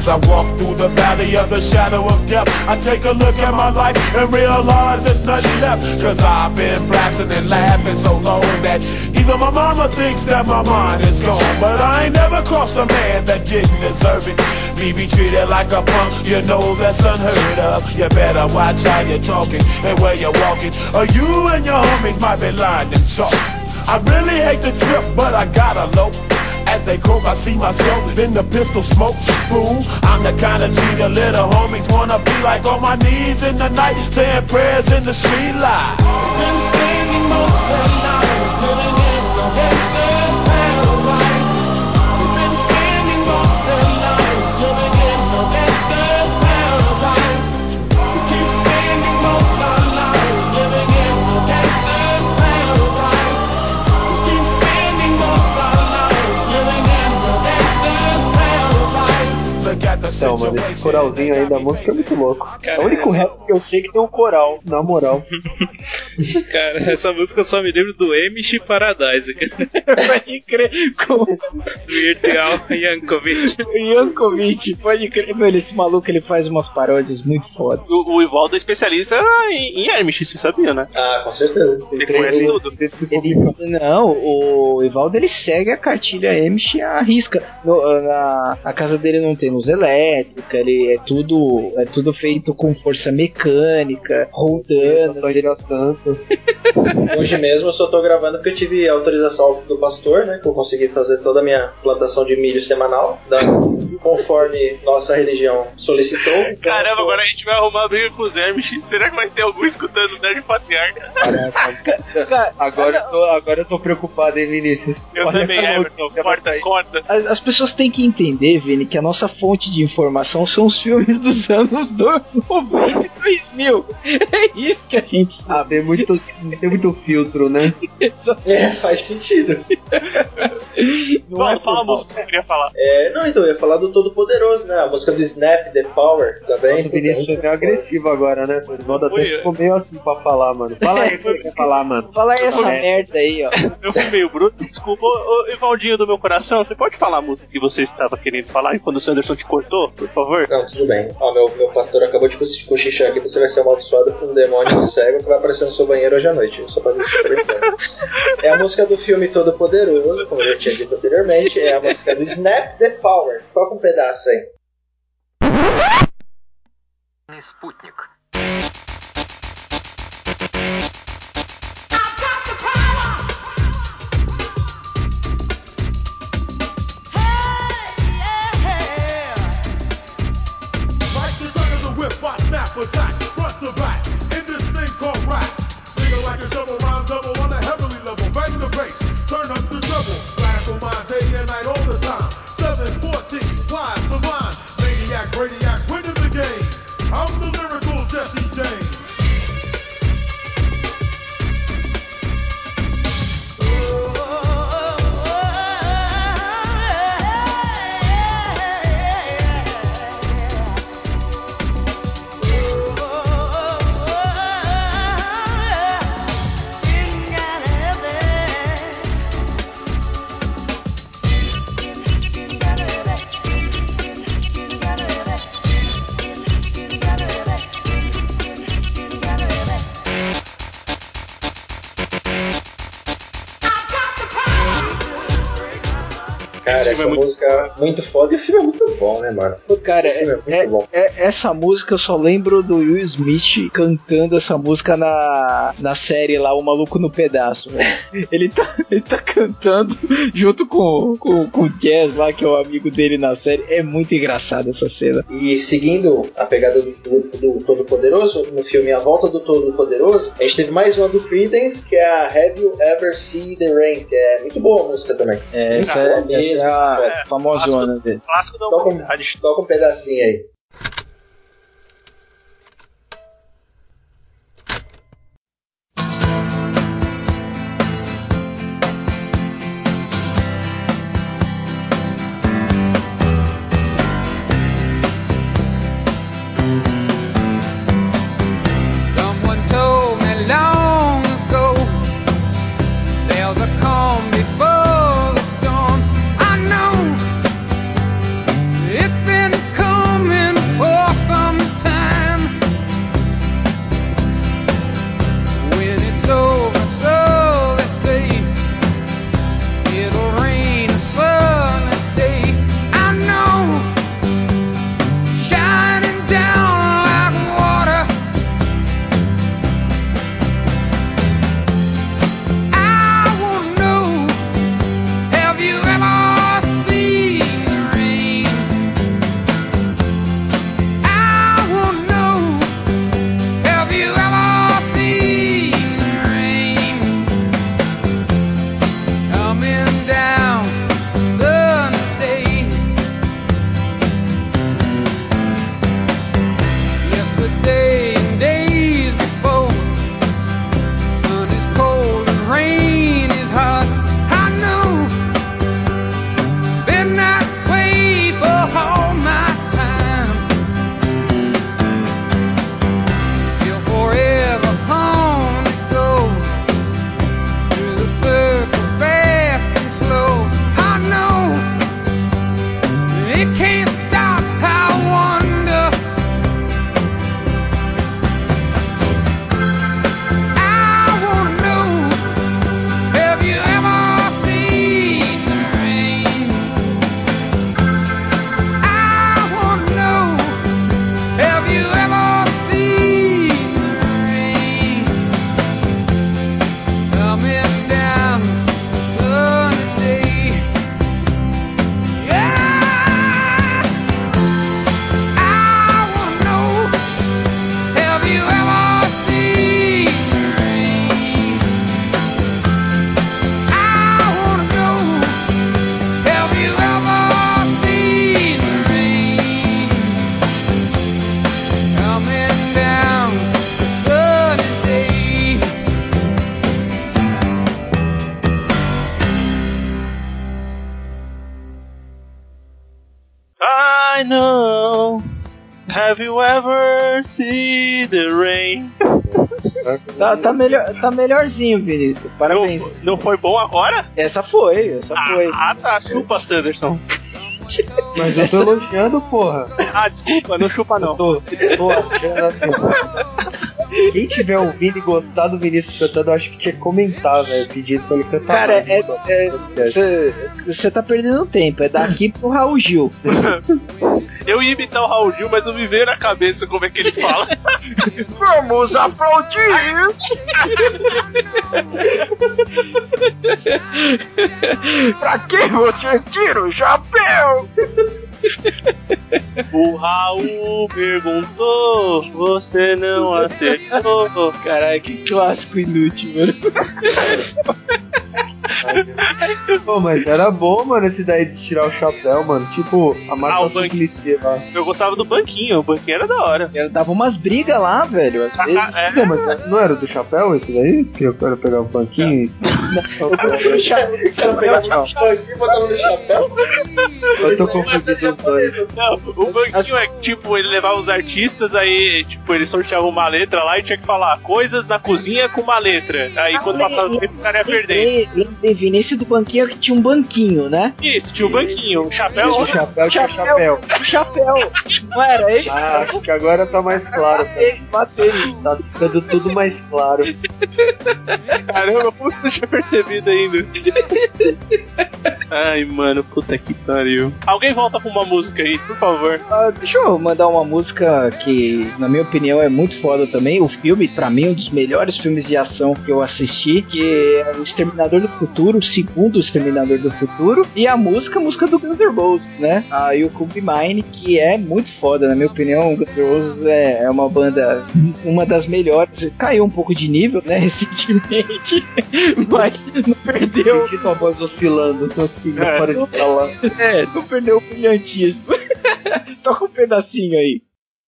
As I walk through the valley of the shadow of death, I take a look at my life and realize there's nothing left. Cause I've been blasting and laughing so long that even my mama thinks that my mind is gone. But I ain't never crossed a man that didn't deserve it. Me be treated like a punk, you know that's unheard of. You better watch how you're talking and where you're walking, or you and your homies might be lying in chalk. I really hate the trip, but I gotta low. As they croak, I see myself in the pistol smoke. Fool, I'm the kind of G the little homies wanna be like, on my knees in the night, saying prayers in the street light. Been spending most of the night living in the gangster's paradise. We've been spending most of the night living in the gangster's paradise. We keep spending most of our lives living in the gangster's paradise. We keep spending most of our lives living in the gangster's paradise. Look at the
Então, mano, esse coralzinho aí da música é muito louco. É o único rap que eu sei que tem um coral, na moral.
Cara, essa música só me lembra do Amish Paradise. Pode crer, com Weird Al Yankovic.
Yankovic, pode crer. Velho, esse maluco ele faz umas paródias muito foda.
O Ivaldo é especialista em Amish, você sabia, né?
Ah, com certeza.
Ele conhece tudo.
Não, o Ivaldo ele segue a cartilha Amish à risca. A casa dele não tem luz elétrica, ele é tudo feito com força mecânica, rodando.
Santo.
Hoje mesmo eu só tô gravando porque eu tive autorização do pastor, né? Que eu consegui fazer toda a minha plantação de milho semanal, conforme nossa religião solicitou.
Caramba, agora a gente vai arrumar a briga com os Amish. Será que vai ter algum escutando o Nerd Patriarca?
Agora eu tô preocupado, hein, Vinícius?
Eu também, Everton. Corta.
As pessoas têm que entender, Vini, que a nossa fonte de informação são os filmes dos anos 90 e 2000. É isso que a gente sabe.
Tem muito filtro, né?
É, faz sentido.
Fala a música que você queria falar.
Não, então, eu ia falar do Todo-Poderoso, né? A música do Snap, The Power, também.
Nossa, o Vinícius foi meio agressivo agora, né? O Ivaldo até ficou meio assim pra falar, mano. Fala aí o que você quer falar, mano.
Fala aí essa merda aí, ó.
Eu fui meio bruto, desculpa. Ô, Ivaldinho do meu coração, você pode falar a música que você estava querendo falar e quando o Sanderson te cortou, por favor?
Não, tudo bem. Ó, meu pastor acabou de cochichar aqui, você vai ser amaldiçoado por um demônio cego que vai aparecer no seu banheiro hoje à noite. Só pra deixar claro. É a música do filme Todo Poderoso, como eu já tinha dito anteriormente. É a música do Snap the Power. Toca um pedaço aí.
Sputnik.
Attack, front to back, in this thing called rap. Nigga like a double rhyme double on a heavenly level. Bang the bass, turn up the double. Radical mind day and night all the time. 714, wise the line. Maniac, radiac, winning the game. I'm the lyrical Jesse James.
Cara, essa música é muito foda e o filme é muito bom, né, mano?
Cara, essa música eu só lembro do Will Smith cantando essa música na série lá, O Maluco no Pedaço. Ele tá cantando junto com o Jazz lá, que é o amigo dele na série. É muito engraçado essa cena.
E seguindo a pegada do Todo-Poderoso, no filme A Volta do Todo-Poderoso, a gente teve mais uma do Creedence, que é a Have You Ever Seen the Rain, que é muito boa a música também.
Essa é a famosona dele.
Clássico da humanidade.
Toca um pedacinho aí.
Someone told me long ago there's a calm before the storm. I know it's been cold.
I know. Have you ever seen the rain?
Tá melhorzinho, Vinícius. Parabéns.
Não foi bom agora?
Essa foi.
Ah, tá. Chupa, Sanderson.
Mas eu tô elogiando, porra.
Ah, desculpa, não chupa não.
Tô achando assim. Quem tiver ouvindo e gostar do Vinícius cantando, eu acho que tinha que comentar, velho. Pedido pra ele cantar.
Cara, você tá perdendo tempo. É daqui pro Raul Gil.
Eu ia imitar o Raul Gil, mas não me veio na cabeça como é que ele fala.
Vamos aplaudir! Pra que você tira o chapéu?
O Raul perguntou, você não acertou.
Caralho, que clássico inútil, mano.
Pô, mas era bom, mano, esse daí de tirar o chapéu, mano. Tipo, a Marta Suplicy lá.
Eu gostava do banquinho, o banquinho era da hora.
Dava umas brigas lá, velho. Às vezes.
Não, mas não era do chapéu esse daí? Que eu quero pegar o banquinho e...
Quero pegar o banquinho e botar no chapéu?
Eu tô confundindo os dois.
Não, o banquinho é tipo, ele levava os artistas, aí, tipo, ele sorteava uma letra lá e tinha que falar coisas na cozinha com uma letra. Aí quando passava o tempo, o cara ia perder.
Lembrei, Vinícius, do banquinho que tinha um banquinho, né?
Isso, tinha um banquinho. Um chapéu.
O chapéu tinha chapéu.
O chapéu. Não era ele?
Ah, acho que agora tá mais claro.
Matei.
Tá ficando tudo mais claro.
Caramba, como você não tinha percebido ainda? Ai, mano, puta que pariu. Alguém volta com uma música aí, por favor.
Deixa eu mandar uma música que, na minha opinião, é muito foda também. O filme, pra mim, é um dos melhores filmes de ação que eu assisti, que é o Exterminador do Futuro, o segundo Exterminador do Futuro, e a música do Guns N' Roses, né? A You Could Be Mine, que é muito foda, na minha opinião. O Guns N' Roses é uma banda, uma das melhores. Caiu um pouco de nível, né, recentemente, mas não perdeu.
Senti tua voz oscilando, assim, não para de falar.
Não perdeu o brilhantismo. Toca um pedacinho aí.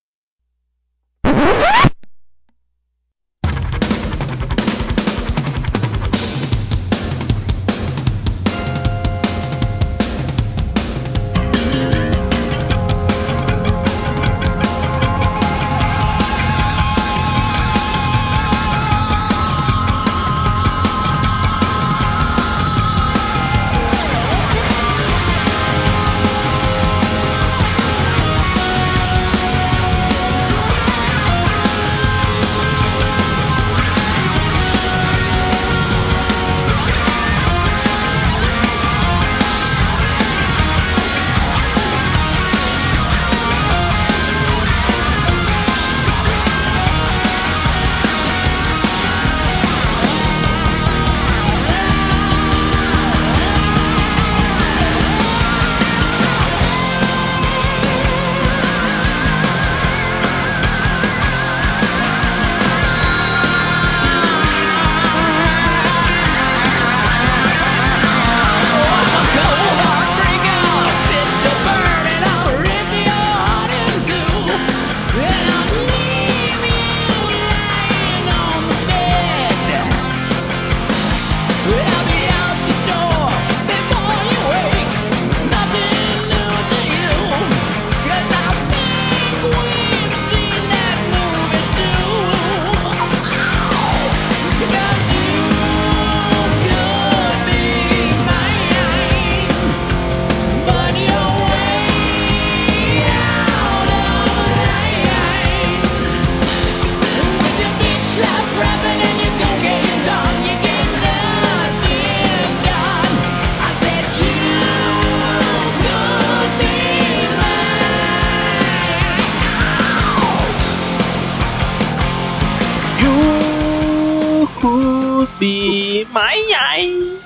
Be my eye.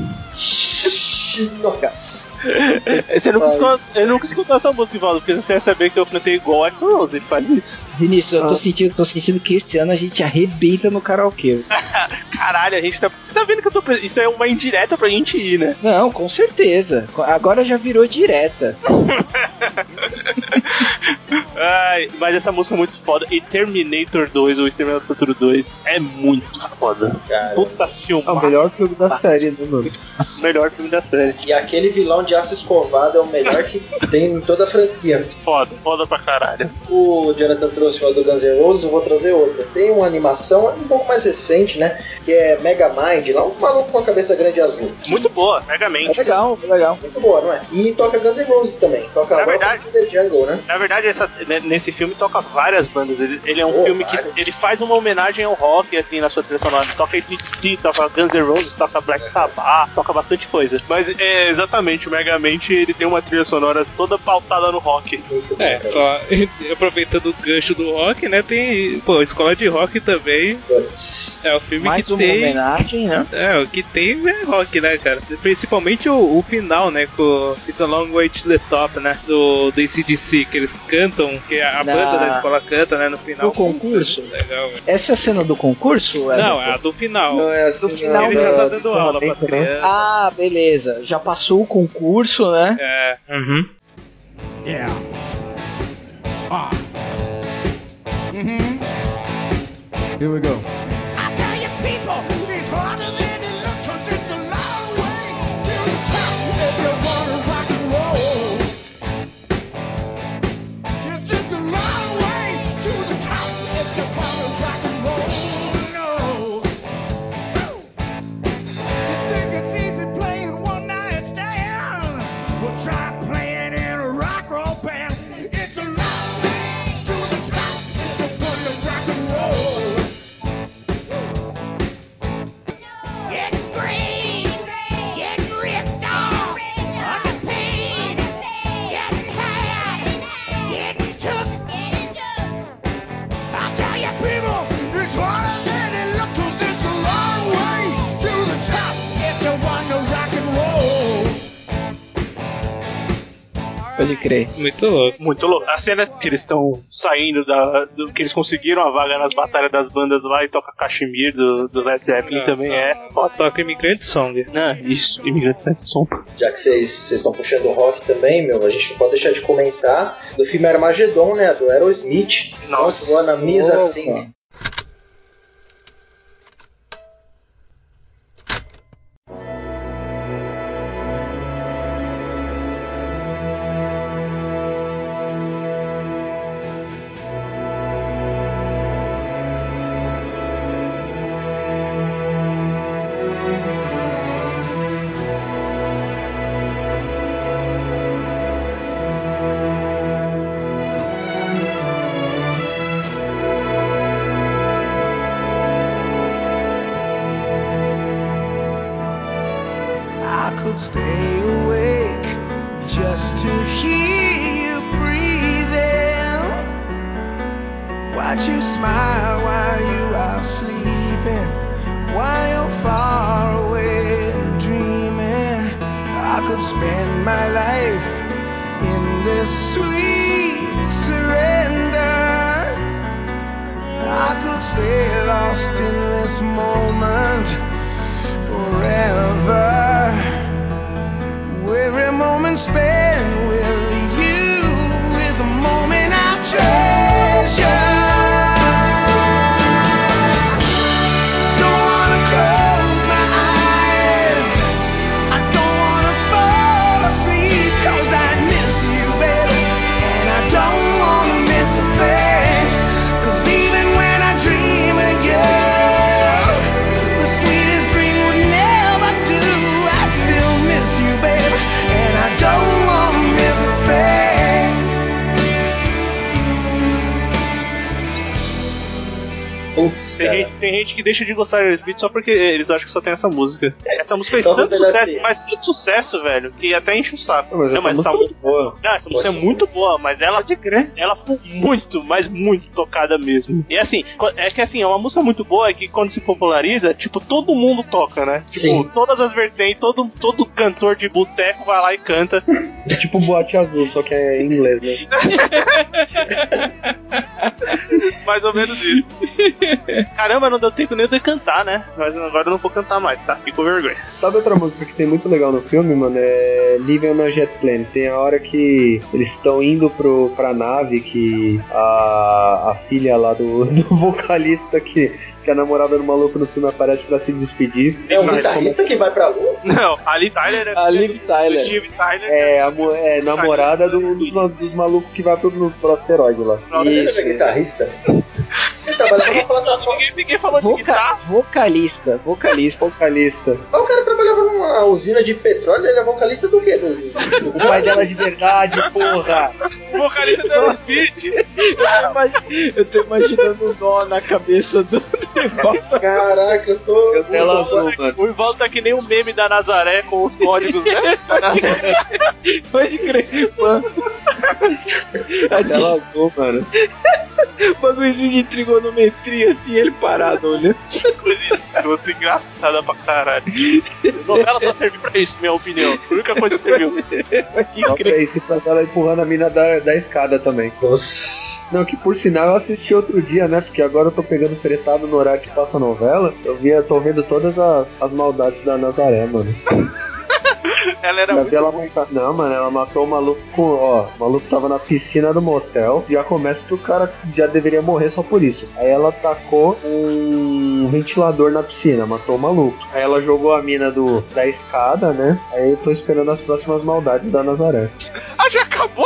Nossa.
Eu nunca escutou essa música, Valdo, porque você vai saber que eu cantei igual o Axl Rose, ele faz isso.
Vinícius, eu tô sentindo que esse ano a gente arrebenta no karaokê.
Caralho, a gente tá... Você tá vendo que eu tô... Isso é uma indireta pra gente ir, né?
Não, com certeza. Agora já virou direta.
Ai, mas essa música é muito foda. E Terminator 2, ou Exterminador do Futuro 2, é muito foda.
Cara,
puta filme.
É o melhor filme da série, né, mano?
Melhor filme da série.
E aquele vilão de aço escovado é o melhor que tem em toda a franquia.
Foda pra caralho.
O Jonathan trouxe uma do Guns N' Roses, eu vou trazer outra. Tem uma animação um pouco mais recente, né? Que é Megamind, lá um maluco com a cabeça grande azul.
Muito boa, Megamind.
É legal.
Muito boa, não é? E toca Guns N' Roses também. Toca
na verdade,
The Jungle, né?
Na verdade, nesse filme toca várias bandas. Ele é um filme que ele faz uma homenagem ao rock, assim, na sua trilha sonora. Toca AC/DC, toca Guns N' Roses, toca Black Sabbath, toca bastante coisa. Mas exatamente, o Megamente, ele tem uma trilha sonora toda pautada no rock.
Aproveitando o gancho do rock, né, tem, Escola de Rock também. É o filme
mais
que
uma
tem
homenagem, né?
O que tem é rock, né, cara? Principalmente o final, né, com It's a Long Way to the Top, né, do AC/DC, que eles cantam, que a banda da escola canta, né, no final.
No concurso?
Legal, velho.
Essa é a cena do concurso?
Não, é a do final.
Não, é a
do final
ele já tá dando aula pras crianças.
Ah, beleza. Já passou o concurso, né?
Yeah. Here we go. I tell you people, it's harder than it looks, 'cause it's a long way to the top if you wanna rock and roll. Yes, it's a long way to the top if you wanna rock and roll. No. You think it's easy playing one night stand? Well, try playing in a rock roll band. It's a long way to the top if you wanna rock and roll. Getting green, getting ripped off, underpaid, getting had, getting took. I tell you people, it's harder than it looks, 'cause it's a long way to the top if you want to rock and roll.
Pode crer.
Muito louco.
Muito louco. A cena que eles estão saindo que eles conseguiram a vaga nas batalhas das bandas lá e toca Kashmir do Led Zeppelin também
toca Immigrant Song.
Isso, Immigrant Song.
Já que vocês estão puxando o rock também, meu, a gente não pode deixar de comentar do filme Armageddon, né? Do Aerosmith.
Nossa,
What a Misa Thing.
I could stay awake just to hear you breathing. Watch you smile while you are sleeping, while you're far away and dreaming. I could spend my life in this sweet surrender. I could stay lost in this moment forever. Every moment spent with you is a moment I treasure. Don't wanna close my eyes, I don't wanna fall asleep, 'cause I miss you, baby, and I don't wanna miss a thing. 'Cause even when I dream of you, the sweetest dream would never do. I still miss you, baby, and I don't wanna miss a thing.
Putz,
Tem gente que deixa de gostar de Aerosmith só porque eles acham que só tem essa música. Essa música fez
Só um
tanto
pedacinho.
sucesso, mas tanto sucesso, velho, que até enche o saco.
Mas essa música é muito boa.
Não, essa música é muito boa, mas ela foi muito, mas muito tocada mesmo. E assim, é uma música muito boa, é que quando se populariza, tipo, todo mundo toca, né? Tipo,
Sim.
todas as vertentes, todo cantor de boteco vai lá e canta.
É tipo Boate Azul, só que é em inglês, né?
Mais ou menos isso. Caramba, não deu tempo nem de cantar, né? Mas agora eu não vou cantar mais, tá? Fico com vergonha.
Sabe outra música que tem muito legal no filme, mano? É Living on a Jet Plane. Tem a hora que eles estão indo pra nave, que a filha lá do vocalista que que a namorada do maluco no filme aparece pra se despedir.
É um guitarrista que vai pra lua?
Não, a Liv Tyler é
a Liv Tyler.
Steve Tyler
É namorada dos malucos que vai pro asteroide lá.
Ele é guitarrista? Ele trabalha numa plataforma.
Ninguém falou de guitarra.
Vocalista.
Mas o cara trabalhava numa usina de petróleo, ele é vocalista do quê?
O pai dela de verdade, porra!
Vocalista do Aerosmith.
Eu tô imaginando um nó na cabeça do Ivaldo.
Caraca, eu tô...
Tela azul, mano.
O Ivaldo tá que nem o meme da Nazaré com os códigos, né?
Pode crer, mano.
A tela azul, mano.
Bagulhozinho de trigonometria, assim, ele parado olhando.
Coisa escrota, engraçada pra caralho. Novela só serve pra isso, minha opinião. A única coisa que serviu.
Só pra isso, pra ela empurrando a mina da escada também.
Nossa.
Não, que por sinal eu assisti outro dia, né? Porque agora eu tô pegando fretado no horário que passa a novela. Eu tô vendo todas as maldades da Nazaré, mano.
Ela era muito...
Não, mano, ela matou o maluco o maluco tava na piscina do motel. Já começa que o cara já deveria morrer só por isso. Aí ela tacou um ventilador na piscina, matou o maluco. Aí ela jogou a mina da escada, né? Aí eu tô esperando as próximas maldades da Nazaré.
Ah, já acabou?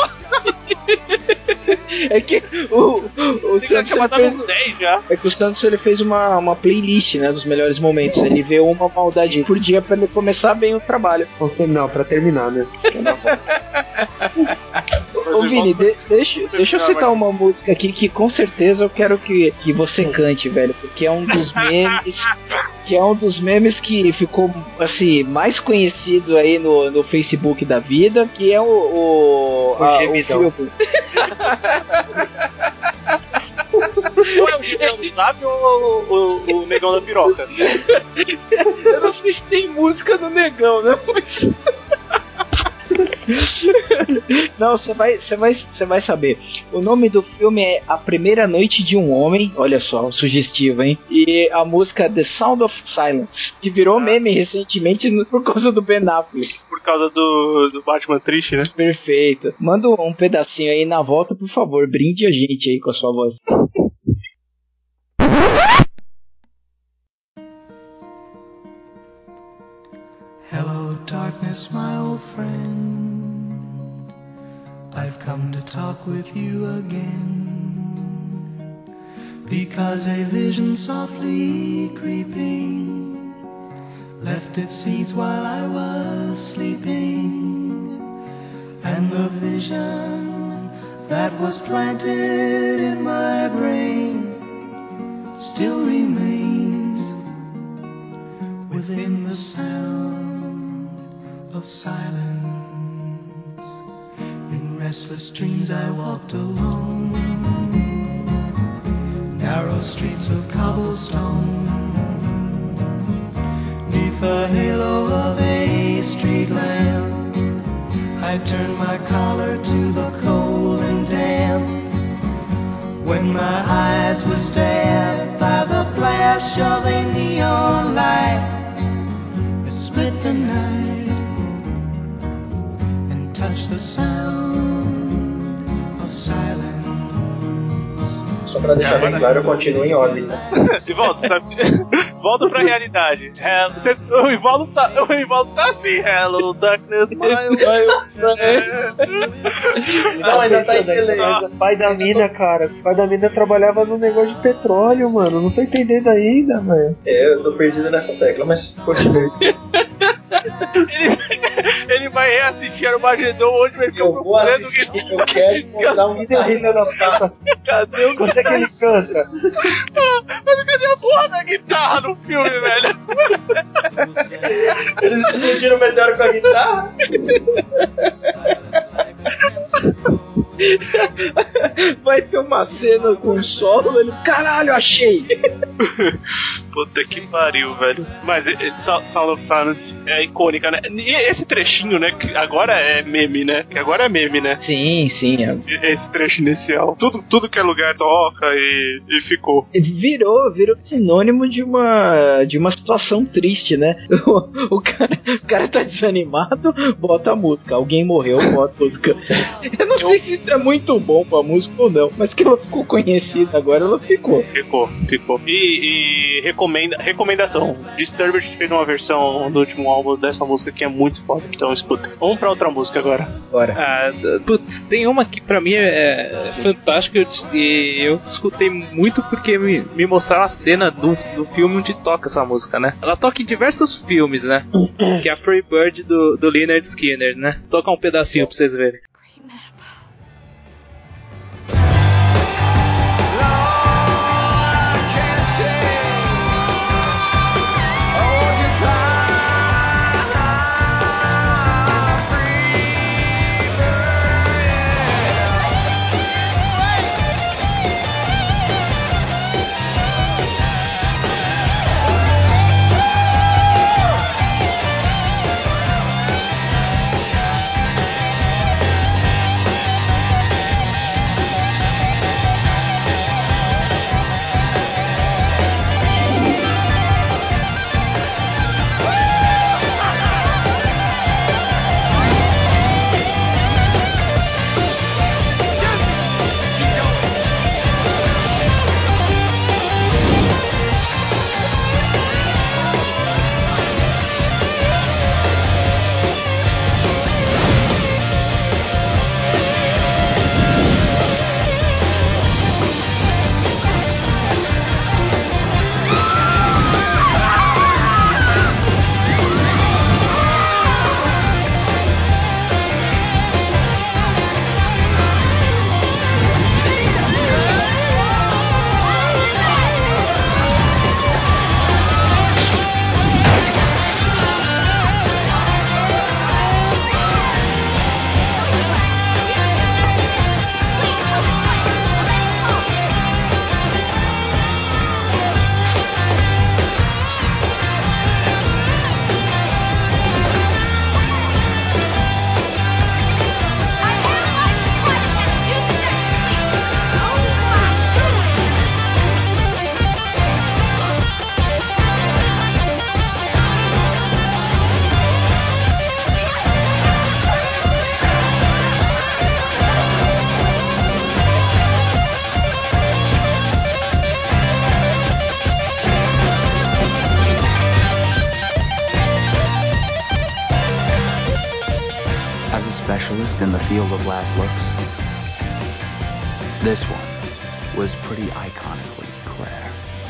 É que o
Santos já fez... 10 já.
É que o Santos ele fez uma playlist, né, dos melhores momentos. Ele vê uma maldade por dia pra ele começar bem o trabalho.
Não, pra terminar, né?
Ô Vini, deixa eu citar uma música aqui que com certeza eu quero que você cante, velho, porque é um dos memes que ficou assim mais conhecido aí no Facebook da vida, que é o filme.
Ou é o Gigão do Zap ou o Negão da Piroca?
Eu não sei se tem música do Negão, né? Não, você vai saber. O nome do filme é A Primeira Noite de um Homem. Olha só, sugestivo, hein? E a música The Sound of Silence, que virou meme recentemente por causa do Ben Affleck.
Por causa do Batman triste, né?
Perfeito. Manda um pedacinho aí na volta, por favor. Brinde a gente aí com a sua voz.
Hello, darkness, my old friend. I've come to talk with you again, because a vision softly creeping left its seeds while I was sleeping, and the vision that was planted in my brain still remains within the sound of silence. In restless dreams I walked alone, narrow streets of cobblestone, neath the halo of a street lamp. I turned my collar to the cold and damp, when my eyes were stabbed by the flash of a neon light. It split the night and touched the sound of silence.
Só pra deixar bem claro, eu continuo em órbita.
E volta pra realidade. O Ivaldo tá assim. Hello, darkness, my old friend.
Não, ainda tá em delay.
Pai da mina, cara. O pai da mina trabalhava no negócio de petróleo, mano. Não tô entendendo ainda, velho.
Eu tô perdido nessa tecla, mas continue.
Ele vai reassistir Armagedon hoje, vai ficar procurando.
Eu quero encontrar um guitarrista das caras.
Cadê o que ele canta?
Mas cadê a porra da guitarra no filme, velho?
Eles explodiram o meteoro com a guitarra?
Vai ter uma cena com solo, ele... Caralho, achei!
Puta que pariu, velho. Mas Sound of Silence é icônica, né? E esse trechinho, né? Que agora é meme, né?
Sim.
Esse trecho inicial. Tudo que é lugar toca e ficou.
Virou sinônimo de uma situação triste, né? O cara tá desanimado, bota a música. Alguém morreu, bota a música. Eu não sei se é muito bom pra música ou não, mas que ela ficou conhecida agora, ela ficou.
Ficou. E recomendação: Disturbed fez uma versão do último álbum dessa música que é muito foda, então escuta. Vamos pra outra música agora.
Bora.
Putz, tem uma que pra mim é fantástica e eu escutei muito porque me mostraram a cena do filme onde toca essa música, né? Ela toca em diversos filmes, né? Que é a Free Bird do Lynyrd Skynyrd, né? Toca um pedacinho pra vocês verem.
Specialist in the field of last looks. This one was pretty iconically Claire.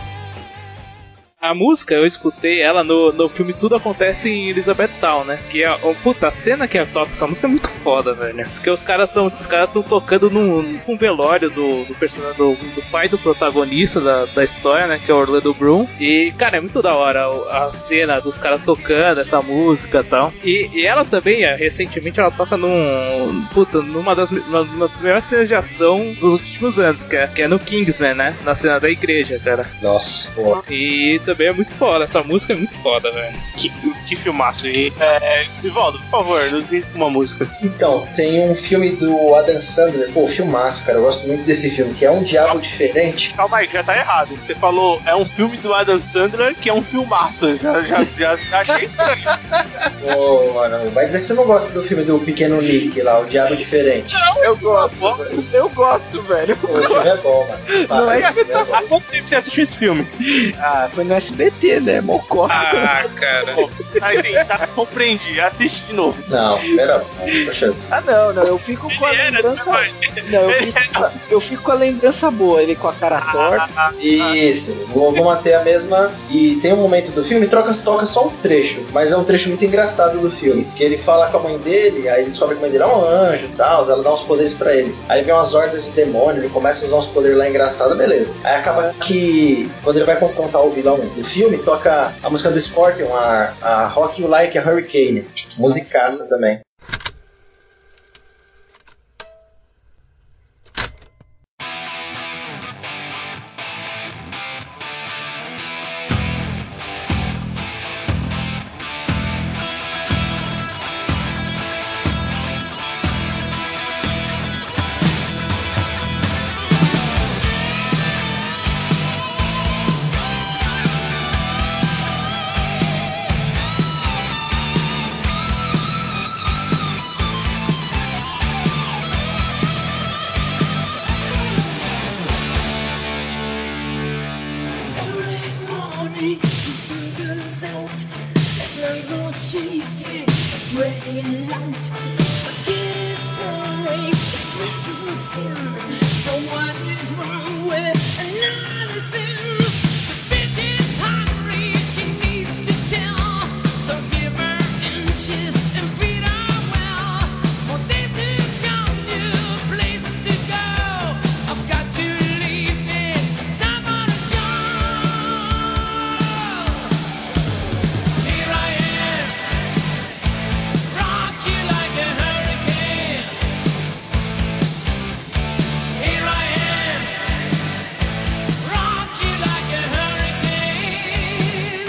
A música, eu escutei ela no filme Tudo Acontece em Elizabethtown, né? Que é, puta, a cena que toca essa música é muito foda, velho. Porque os caras estão tocando num velório do personagem, do pai do protagonista da história, né? Que é o Orlando Bloom. E, cara, é muito da hora a cena dos caras tocando essa música e tal. E ela também, recentemente, ela toca numa das melhores cenas de ação dos últimos anos, que é no Kingsman, né? Na cena da igreja, cara.
Nossa, porra.
E também é muito foda, essa música é muito foda, velho.
Que filmaço. Ivaldo, por favor, nos diz uma música.
Então, tem um filme do Adam Sandler, pô, filmaço, cara, eu gosto muito desse filme, que é Um Diabo Diferente.
Calma aí, já tá errado. Você falou, é um filme do Adam Sandler que é um filmaço. Já achei estranho.
Pô, mano, vai dizer que você não gosta do filme do Pequeno Nick lá, O Diabo Diferente.
Não, eu gosto.
Eu gosto, velho.
Pô, o filme é bom, mano.
Não é
Há quanto tempo você assistiu esse filme?
Foi no SBT, né? Mocó.
Cara.
Tá, compreendi. Assiste de novo.
Não, pera. Poxa.
Não. Eu fico com a lembrança. Eu fico com a lembrança boa. Ele com a cara torta.
Isso. Vou manter a mesma. E tem um momento do filme, toca só um trecho. Mas é um trecho muito engraçado do filme. Que ele fala com a mãe dele, aí ele descobre que a mãe dele é um anjo e tal. Ela dá uns poderes pra ele. Aí vem umas hordas de demônio, ele começa a usar uns poderes lá engraçados, beleza. Aí acaba que, quando ele vai confrontar o vilão do filme, toca a música do Scorpion, a Rock You Like a Hurricane. Musicaça também.
So what is wrong with analyzing? The bitch is hungry, she needs to tell. So give her inches and feed her well. More days to come, new places to go. I've got to leave it, time on a job. Here I am, rock you like a hurricane. Here I am, rock you like a hurricane.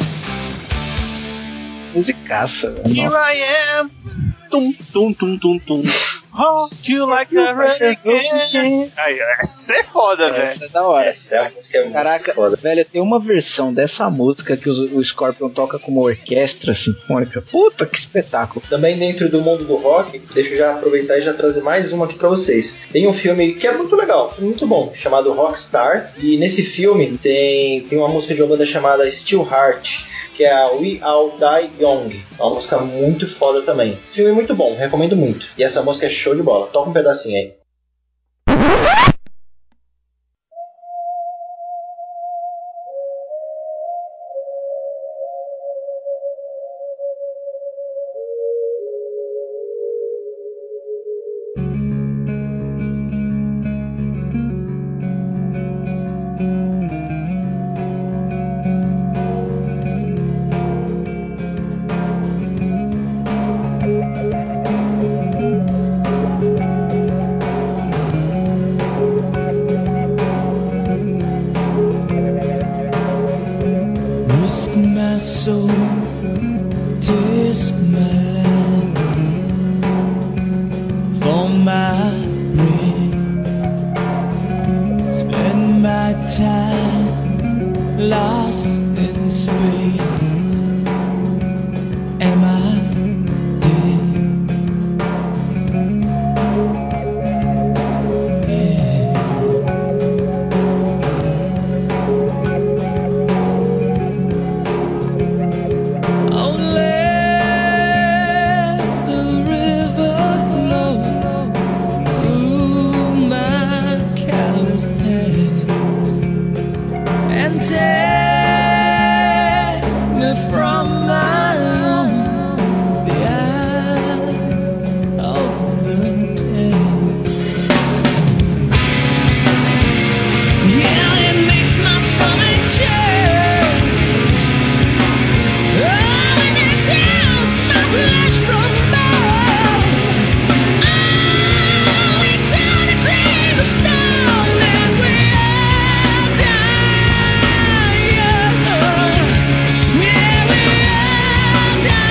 Musicaça, velho.
Here
Nossa.
I am. Tum, tum, tum, tum, tum. Rock you like a hurricane. Aí, essa é foda, velho.
Essa é da hora.
Essa música é muito
Caraca,
foda.
velho, tem uma versão dessa música que o Scorpion toca como orquestra sinfônica. Puta, que espetáculo.
Também dentro do mundo do rock, deixa eu já aproveitar e já trazer mais uma aqui pra vocês. Tem um filme que é muito legal, muito bom, chamado Rockstar. E nesse filme tem uma música de uma banda chamada Steel Heart, que é a We All Die Young. É uma música muito foda também. Filme muito bom, recomendo muito. E essa música é show de bola. Toca um pedacinho aí.
Risk my soul, risk my life for my bread. Spend my time lost in space. Am I dead? Oh, let the river flow through my calloused hands and take me from my own the eyes of the dead. Yeah, it makes my stomach churn. Oh, and it tears my flesh from bone. Oh, we turn a dream to stone and we all die young. Yeah, we all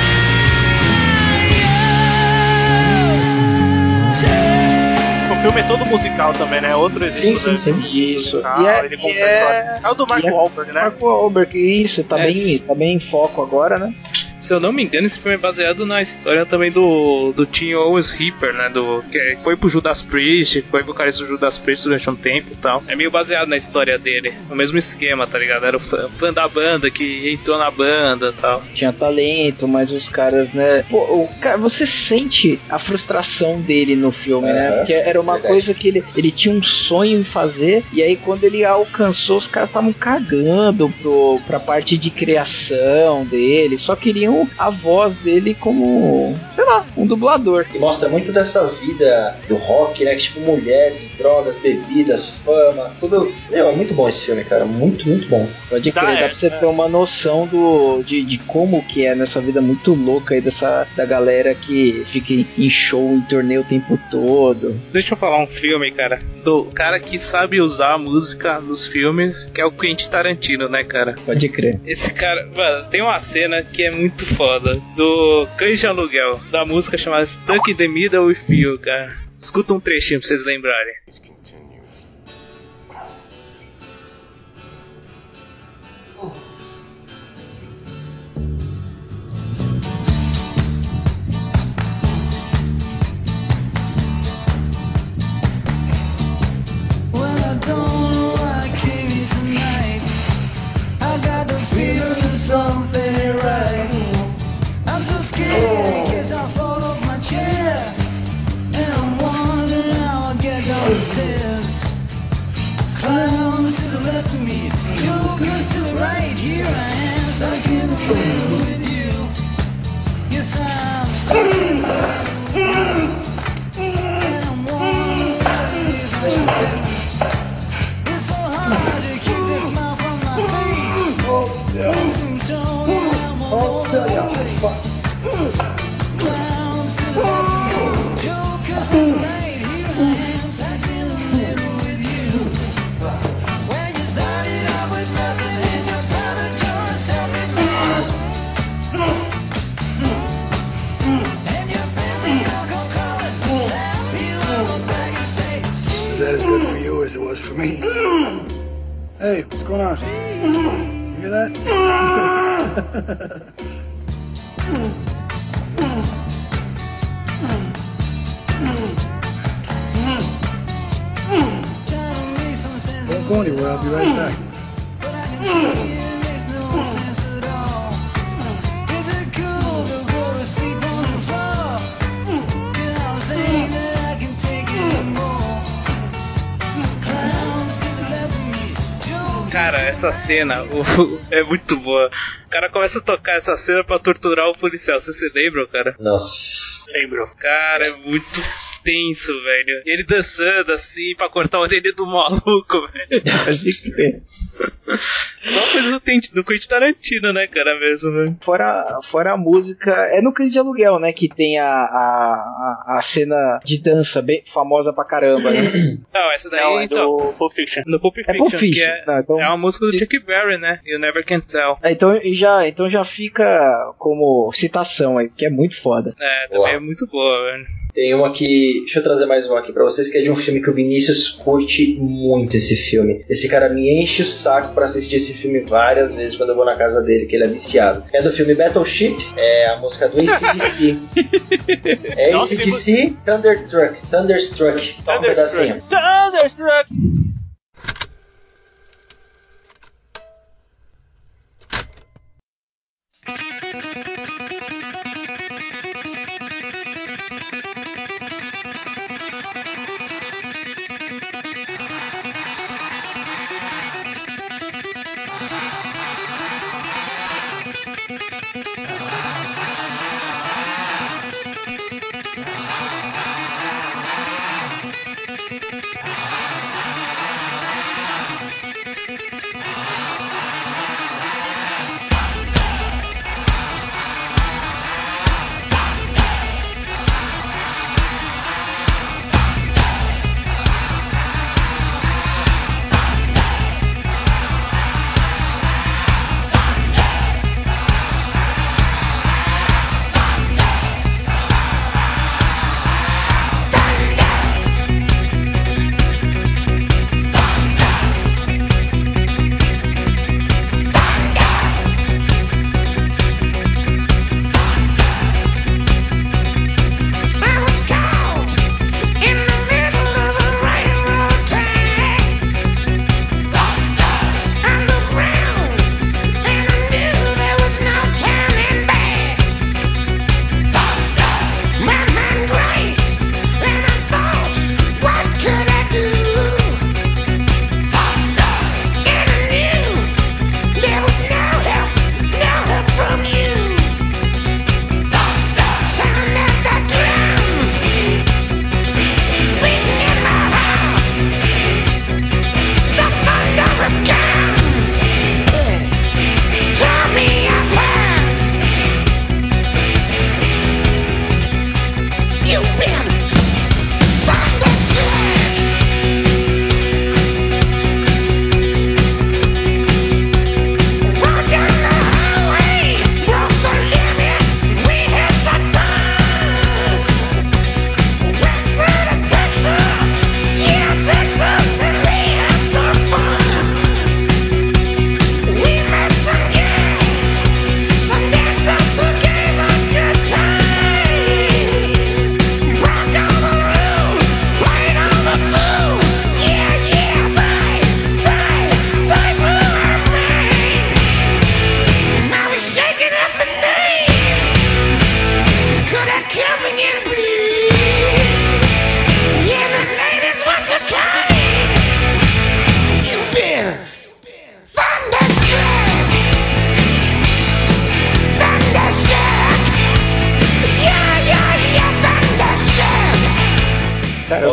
die young.
O filme é todo musical também, né? Outro exemplo.
Sim, sim, sim.
Isso.
Musical, ele conta a história. É o do Mark Wahlberg, né?
Mark Wahlberg, isso, tá bem em foco agora, né?
Se eu não me engano, esse filme é baseado na história também do Tim Owens Reaper, né? Que foi pro Judas Priest, foi vocalista do Judas Priest durante um tempo e tal. É meio baseado na história dele. No mesmo esquema, tá ligado? Era o fã da banda que entrou na banda e tal.
Tinha talento, mas os caras, né? Pô, você sente a frustração dele no filme, né? Porque era uma coisa que ele tinha um sonho em fazer, e aí quando ele alcançou, os caras estavam cagando pra parte de criação dele. Só queriam a voz dele como, sei lá, um dublador.
E mostra muito dessa vida do rock, né? Tipo, mulheres, drogas, bebidas, fama, tudo. Meu, é muito bom esse filme, cara. Muito, muito bom.
Pode crer, dá pra você ter uma noção de como que é nessa vida muito louca aí da galera que fica em show, em torneio o tempo todo.
Deixa eu falar um filme, cara, do cara que sabe usar a música nos filmes, que é o Quentin Tarantino, né, cara?
Pode crer.
Esse cara, mano, tem uma cena que é muito foda, do Cães de Aluguel, da música chamada Stuck in the Middle with You, cara. Escuta um trechinho pra vocês lembrarem.
Something ain't right. I'm so scared in case I fall off my chair, and I'm wondering how I get down Yes, I'm stuck in and I'm wondering what it is I should do. It's so hard to keep the smile from my face. Hold still. Hold still, clowns to the left, jokers to the right. Here I am, stuck in the middle with you. When you started out with nothing and you found a joy, self-image. And your friends, they all come crawling, slap you on the back and say,
Was that as good for you as it was for me? Hey, what's going on? You hear that? Don't go anywhere, I'll be right back.
but I can see it makes no sense at all. Is it cool to go to sleep on the floor? 'Cause I don't think that I can take it anymore. Clowns to the left of me, jokers.
Cara, essa cena é muito boa. O cara começa a tocar essa cena pra torturar o policial. Você se lembra, cara?
Nossa.
Lembro.
Cara, é muito tenso, velho. E ele dançando assim pra cortar a orelha do maluco, velho. Só coisa do Quentin Tarantino, né, cara, mesmo, velho.
Fora a música, é no Cães de Aluguel, né, que tem a cena de dança bem famosa pra caramba, né?
Não, essa daí
Não, é
então.
do Pulp Fiction.
No Pulp Fiction,
Pulp Fiction.
que é,
Não, então-
é uma música do Chuck Berry, né? You Never Can Tell.
Então já fica como citação aí, que é muito foda.
É, também é muito boa, velho.
Tem uma que... Deixa eu trazer mais uma aqui pra vocês, que é de um filme que o Vinícius curte muito esse filme. Esse cara me enche o saco pra assistir esse filme várias vezes quando eu vou na casa dele, que ele é viciado. É do filme Battleship, é a música do AC/DC. É AC/DC, Thunderstruck. Toma um pedacinho.
Thunderstruck!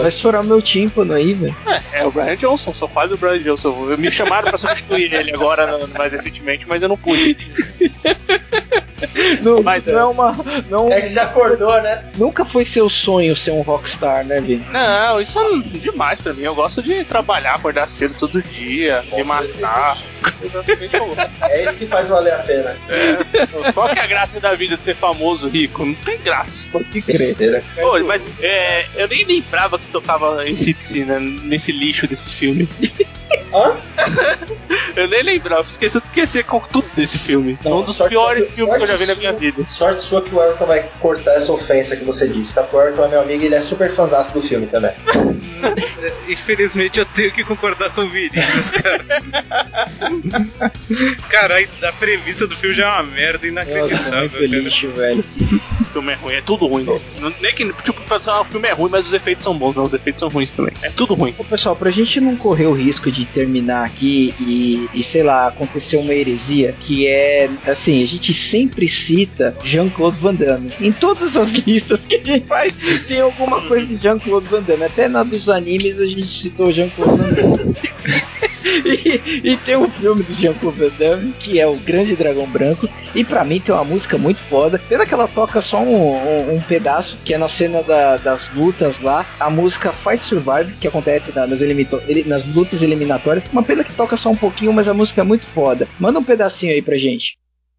vai estourar meu tímpano aí, velho.
É o Brian Johnson, só faz o Brian Johnson. Me chamaram pra substituir ele agora, mais recentemente, mas eu não pude.
Não é uma. Não,
é que você acordou, né?
Nunca foi seu sonho ser um rockstar, né, Vini?
Não, isso é demais pra mim. Eu gosto de trabalhar, acordar cedo todo dia, me matar.
É isso que faz valer a pena.
Qual que é a graça da vida de ser famoso, rico? Não tem graça.
Pode crer.
Pô, mas eu nem lembrava que tocava esse, né, nesse lixo desse filme.
Hã?
Eu nem lembrava, esqueci com tudo desse filme. É um dos piores filmes que eu já vi na minha vida.
Sorte sua que o Everton vai cortar essa ofensa que você disse, tá? Porque o Everton é meu amigo e ele é super fãzaço do filme também.
Infelizmente eu tenho que concordar com o Vinícius, cara. Cara, a premissa do filme já é uma merda inacreditável.
Nossa, muito lixo, velho.
O filme é ruim, é tudo ruim. Nem que, tipo, o filme é ruim, mas os efeitos são bons, não, os efeitos são ruins também. É tudo ruim.
Ô, pessoal, pra gente não correr o risco de terminar aqui e sei lá, acontecer uma heresia, que é, assim, a gente sempre cita Jean-Claude Van Damme. Em todas as listas que a gente faz, tem alguma coisa de Jean-Claude Van Damme. Até na dos animes a gente citou Jean-Claude Van Damme. E tem um filme do Jean-Claude Van Damme, que é o Grande Dragão Branco, e pra mim tem uma música muito foda. Pena que ela toca só um pedaço, que é na cena das lutas lá, a música Fight Survive, que acontece nas lutas eliminatórias. Uma pena que toca só um pouquinho, mas a música é muito foda. Manda um pedacinho aí pra gente.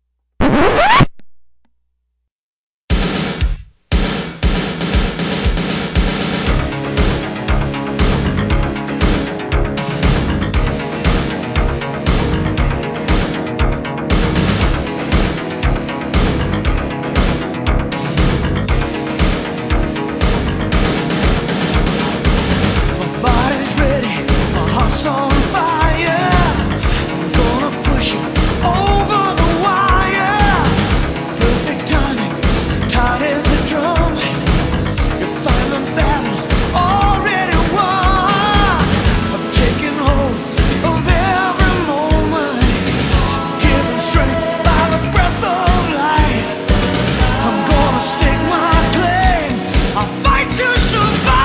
On fire, I'm gonna push you over the wire. Perfect timing, tight as a drum. You find the battle's already won. I'm taking hold of every moment, given strength by the breath of life. I'm gonna stake my claim, I'll fight to survive.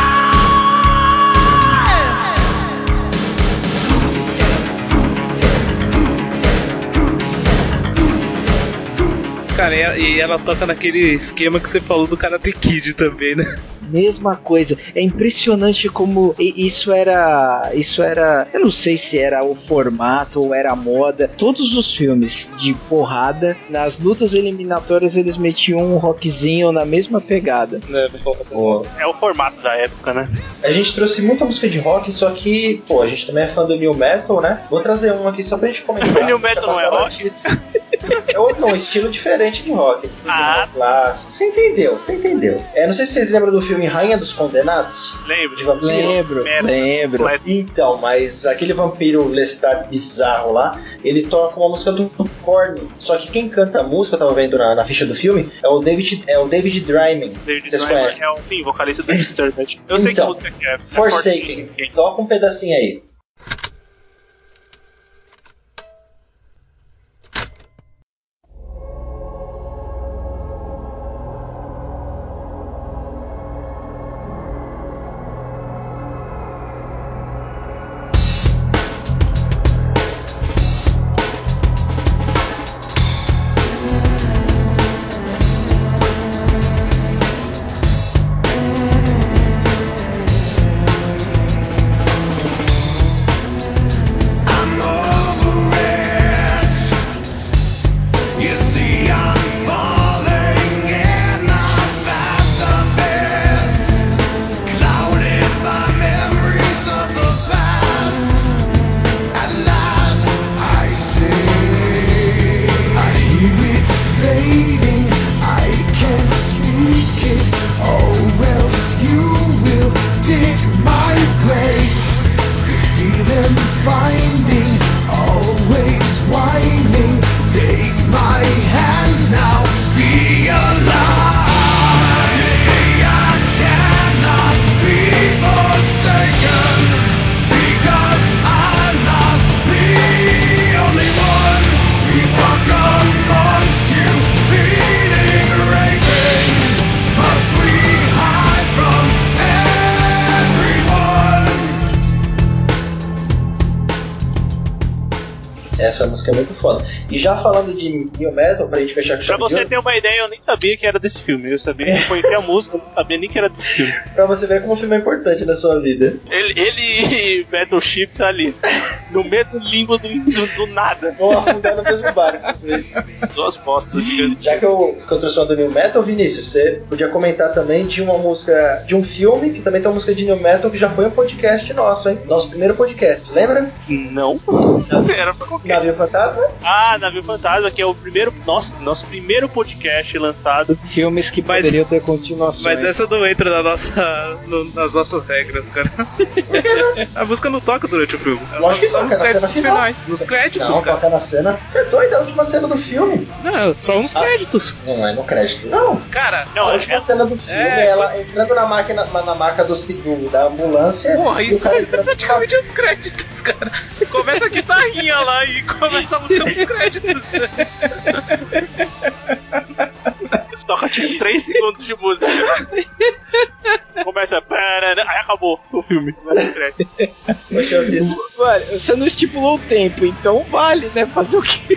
Cara, e ela toca naquele esquema que você falou do Karate Kid também, né?
Mesma coisa. É impressionante como isso era. Eu não sei se era o formato ou era a moda. Todos os filmes de porrada, nas lutas eliminatórias, eles metiam um rockzinho na mesma pegada.
É o formato da época, né?
A gente trouxe muita música de rock, só que, pô, a gente também é fã do New Metal, né? Vou trazer um aqui só pra gente comentar.
O New Metal não é rock?
É um estilo diferente de rock. Clássico. Você entendeu? Não sei se vocês lembram do filme Rainha dos Condenados.
Lembro.
De vampiro.
Lembro.
Então, mas aquele vampiro Lestat bizarro lá, ele toca uma música do Korn. Só que quem canta a música, eu tava vendo na ficha do filme, é o David Dryman. Vocês conhecem?
Sim, vocalista do Disturbed. Eu sei que música que é.
Forsaken. Toca um pedacinho aí. Essa música é muito foda. E já falando de New Metal, pra gente fechar com
Pra você ter uma ideia, eu nem sabia que era desse filme. Eu sabia que eu conhecia a música, eu não sabia nem que era desse filme.
Pra você ver como o filme é importante na sua vida.
Ele e Battleship tá ali, no mesmo limbo do nada.
Vão afundar no mesmo barco, vocês.
Duas postas gigantes.
Já que eu trouxe uma do New Metal, Vinícius, você podia comentar também de uma música, de um filme que também tem uma música de New Metal que já foi um podcast nosso, hein? Nosso primeiro podcast, lembra?
Não. Era pra qualquer.
Navio Fantasma?
Ah, Navio Fantasma, que é o primeiro. Nosso primeiro podcast lançado.
Filmes que poderiam ter continuações.
Mas essa não entra nas nossas regras, cara. A música não toca durante o filme.
Lógico que
só
toca,
nos
na cena
créditos
final.
finais. Nos créditos,
Não,
cara.
toca na cena. Você é doido? É a última cena do filme.
Não, só nos créditos.
Não é no crédito, não.
Cara,
A última cena do filme é ela entrando na maca da ambulância.
Porra,
e o
isso
cara
é
entrando
praticamente os créditos, cara. Começa a guitarrinha lá e começa a música com créditos.
Toca tipo 3 segundos de música. Começa. Aí acabou o filme.
Mano, você não estipulou o tempo, então vale, né? Fazer o quê?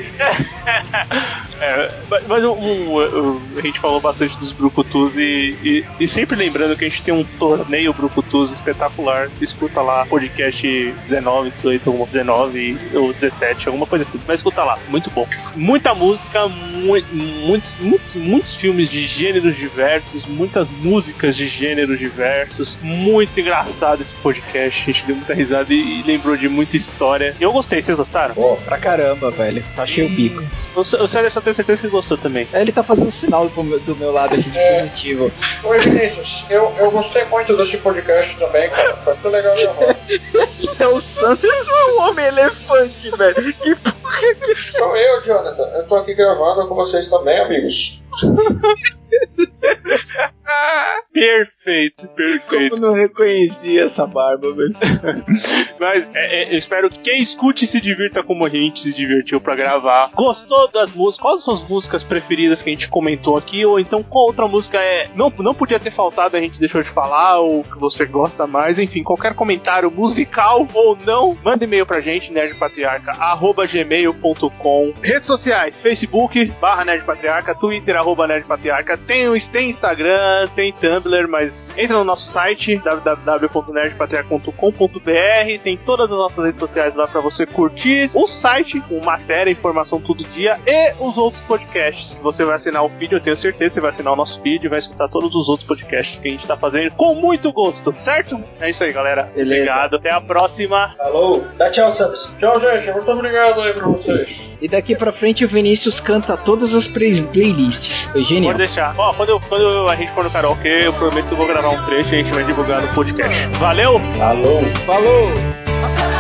Mas a gente falou bastante dos Brucutus e sempre lembrando que a gente tem um torneio Brucutus espetacular. Escuta lá, podcast 19, 18, alguma 19 ou 17, alguma coisa assim. Mas escuta lá, muito bom. Muita música, muitos filmes de gêneros diversos, muitas músicas de gêneros diversos. Muito engraçado esse podcast, a gente deu muita risada e lembrou de muita história. Eu gostei, vocês gostaram?
Pô, pra caramba, velho. Achei o bico.
O Célio só tenho certeza que gostou também.
Ele tá fazendo sinal do meu lado aqui de positivo.
Oi, Vinícius, eu gostei muito desse podcast também, cara. Foi muito legal mesmo.
Então o Sanders é um homem elefante, velho. Que porra é isso?
Sou eu, Jonathan. Eu tô aqui gravando com vocês também, amigos.
Perfeito.
Como não reconheci essa barba, velho.
Mas eu espero que quem escute se divirta como a gente se divertiu pra gravar. Gostou das músicas? Quais são as músicas preferidas que a gente comentou aqui? Ou então qual outra música não podia ter faltado, a gente deixou de falar, ou que você gosta mais? Enfim, qualquer comentário musical ou não, manda e-mail pra gente, nerdpatriarca@gmail.com. Redes sociais, Facebook /nerdpatriarca, Twitter @nerdpatriarca, tem Instagram, tem Tumblr, mas entra no nosso site www.nerdpatriarca.com.br, tem todas as nossas redes sociais lá pra você curtir o site com matéria, informação todo dia e os outros podcasts. Você vai assinar o feed, eu tenho certeza que você vai assinar o nosso feed e vai escutar todos os outros podcasts que a gente tá fazendo com muito gosto, certo? É isso aí, galera.
Beleza.
Obrigado, até a próxima.
Falou, dá tchau, Santos.
Tchau, gente. Muito obrigado aí pra vocês.
E daqui pra frente o Vinícius canta todas as playlists. Foi genial.
Pode deixar. Ó, quando a gente for no karaokê, eu prometo que eu vou gravar um trecho e a gente vai divulgar no podcast. Valeu?
Falou.
Falou.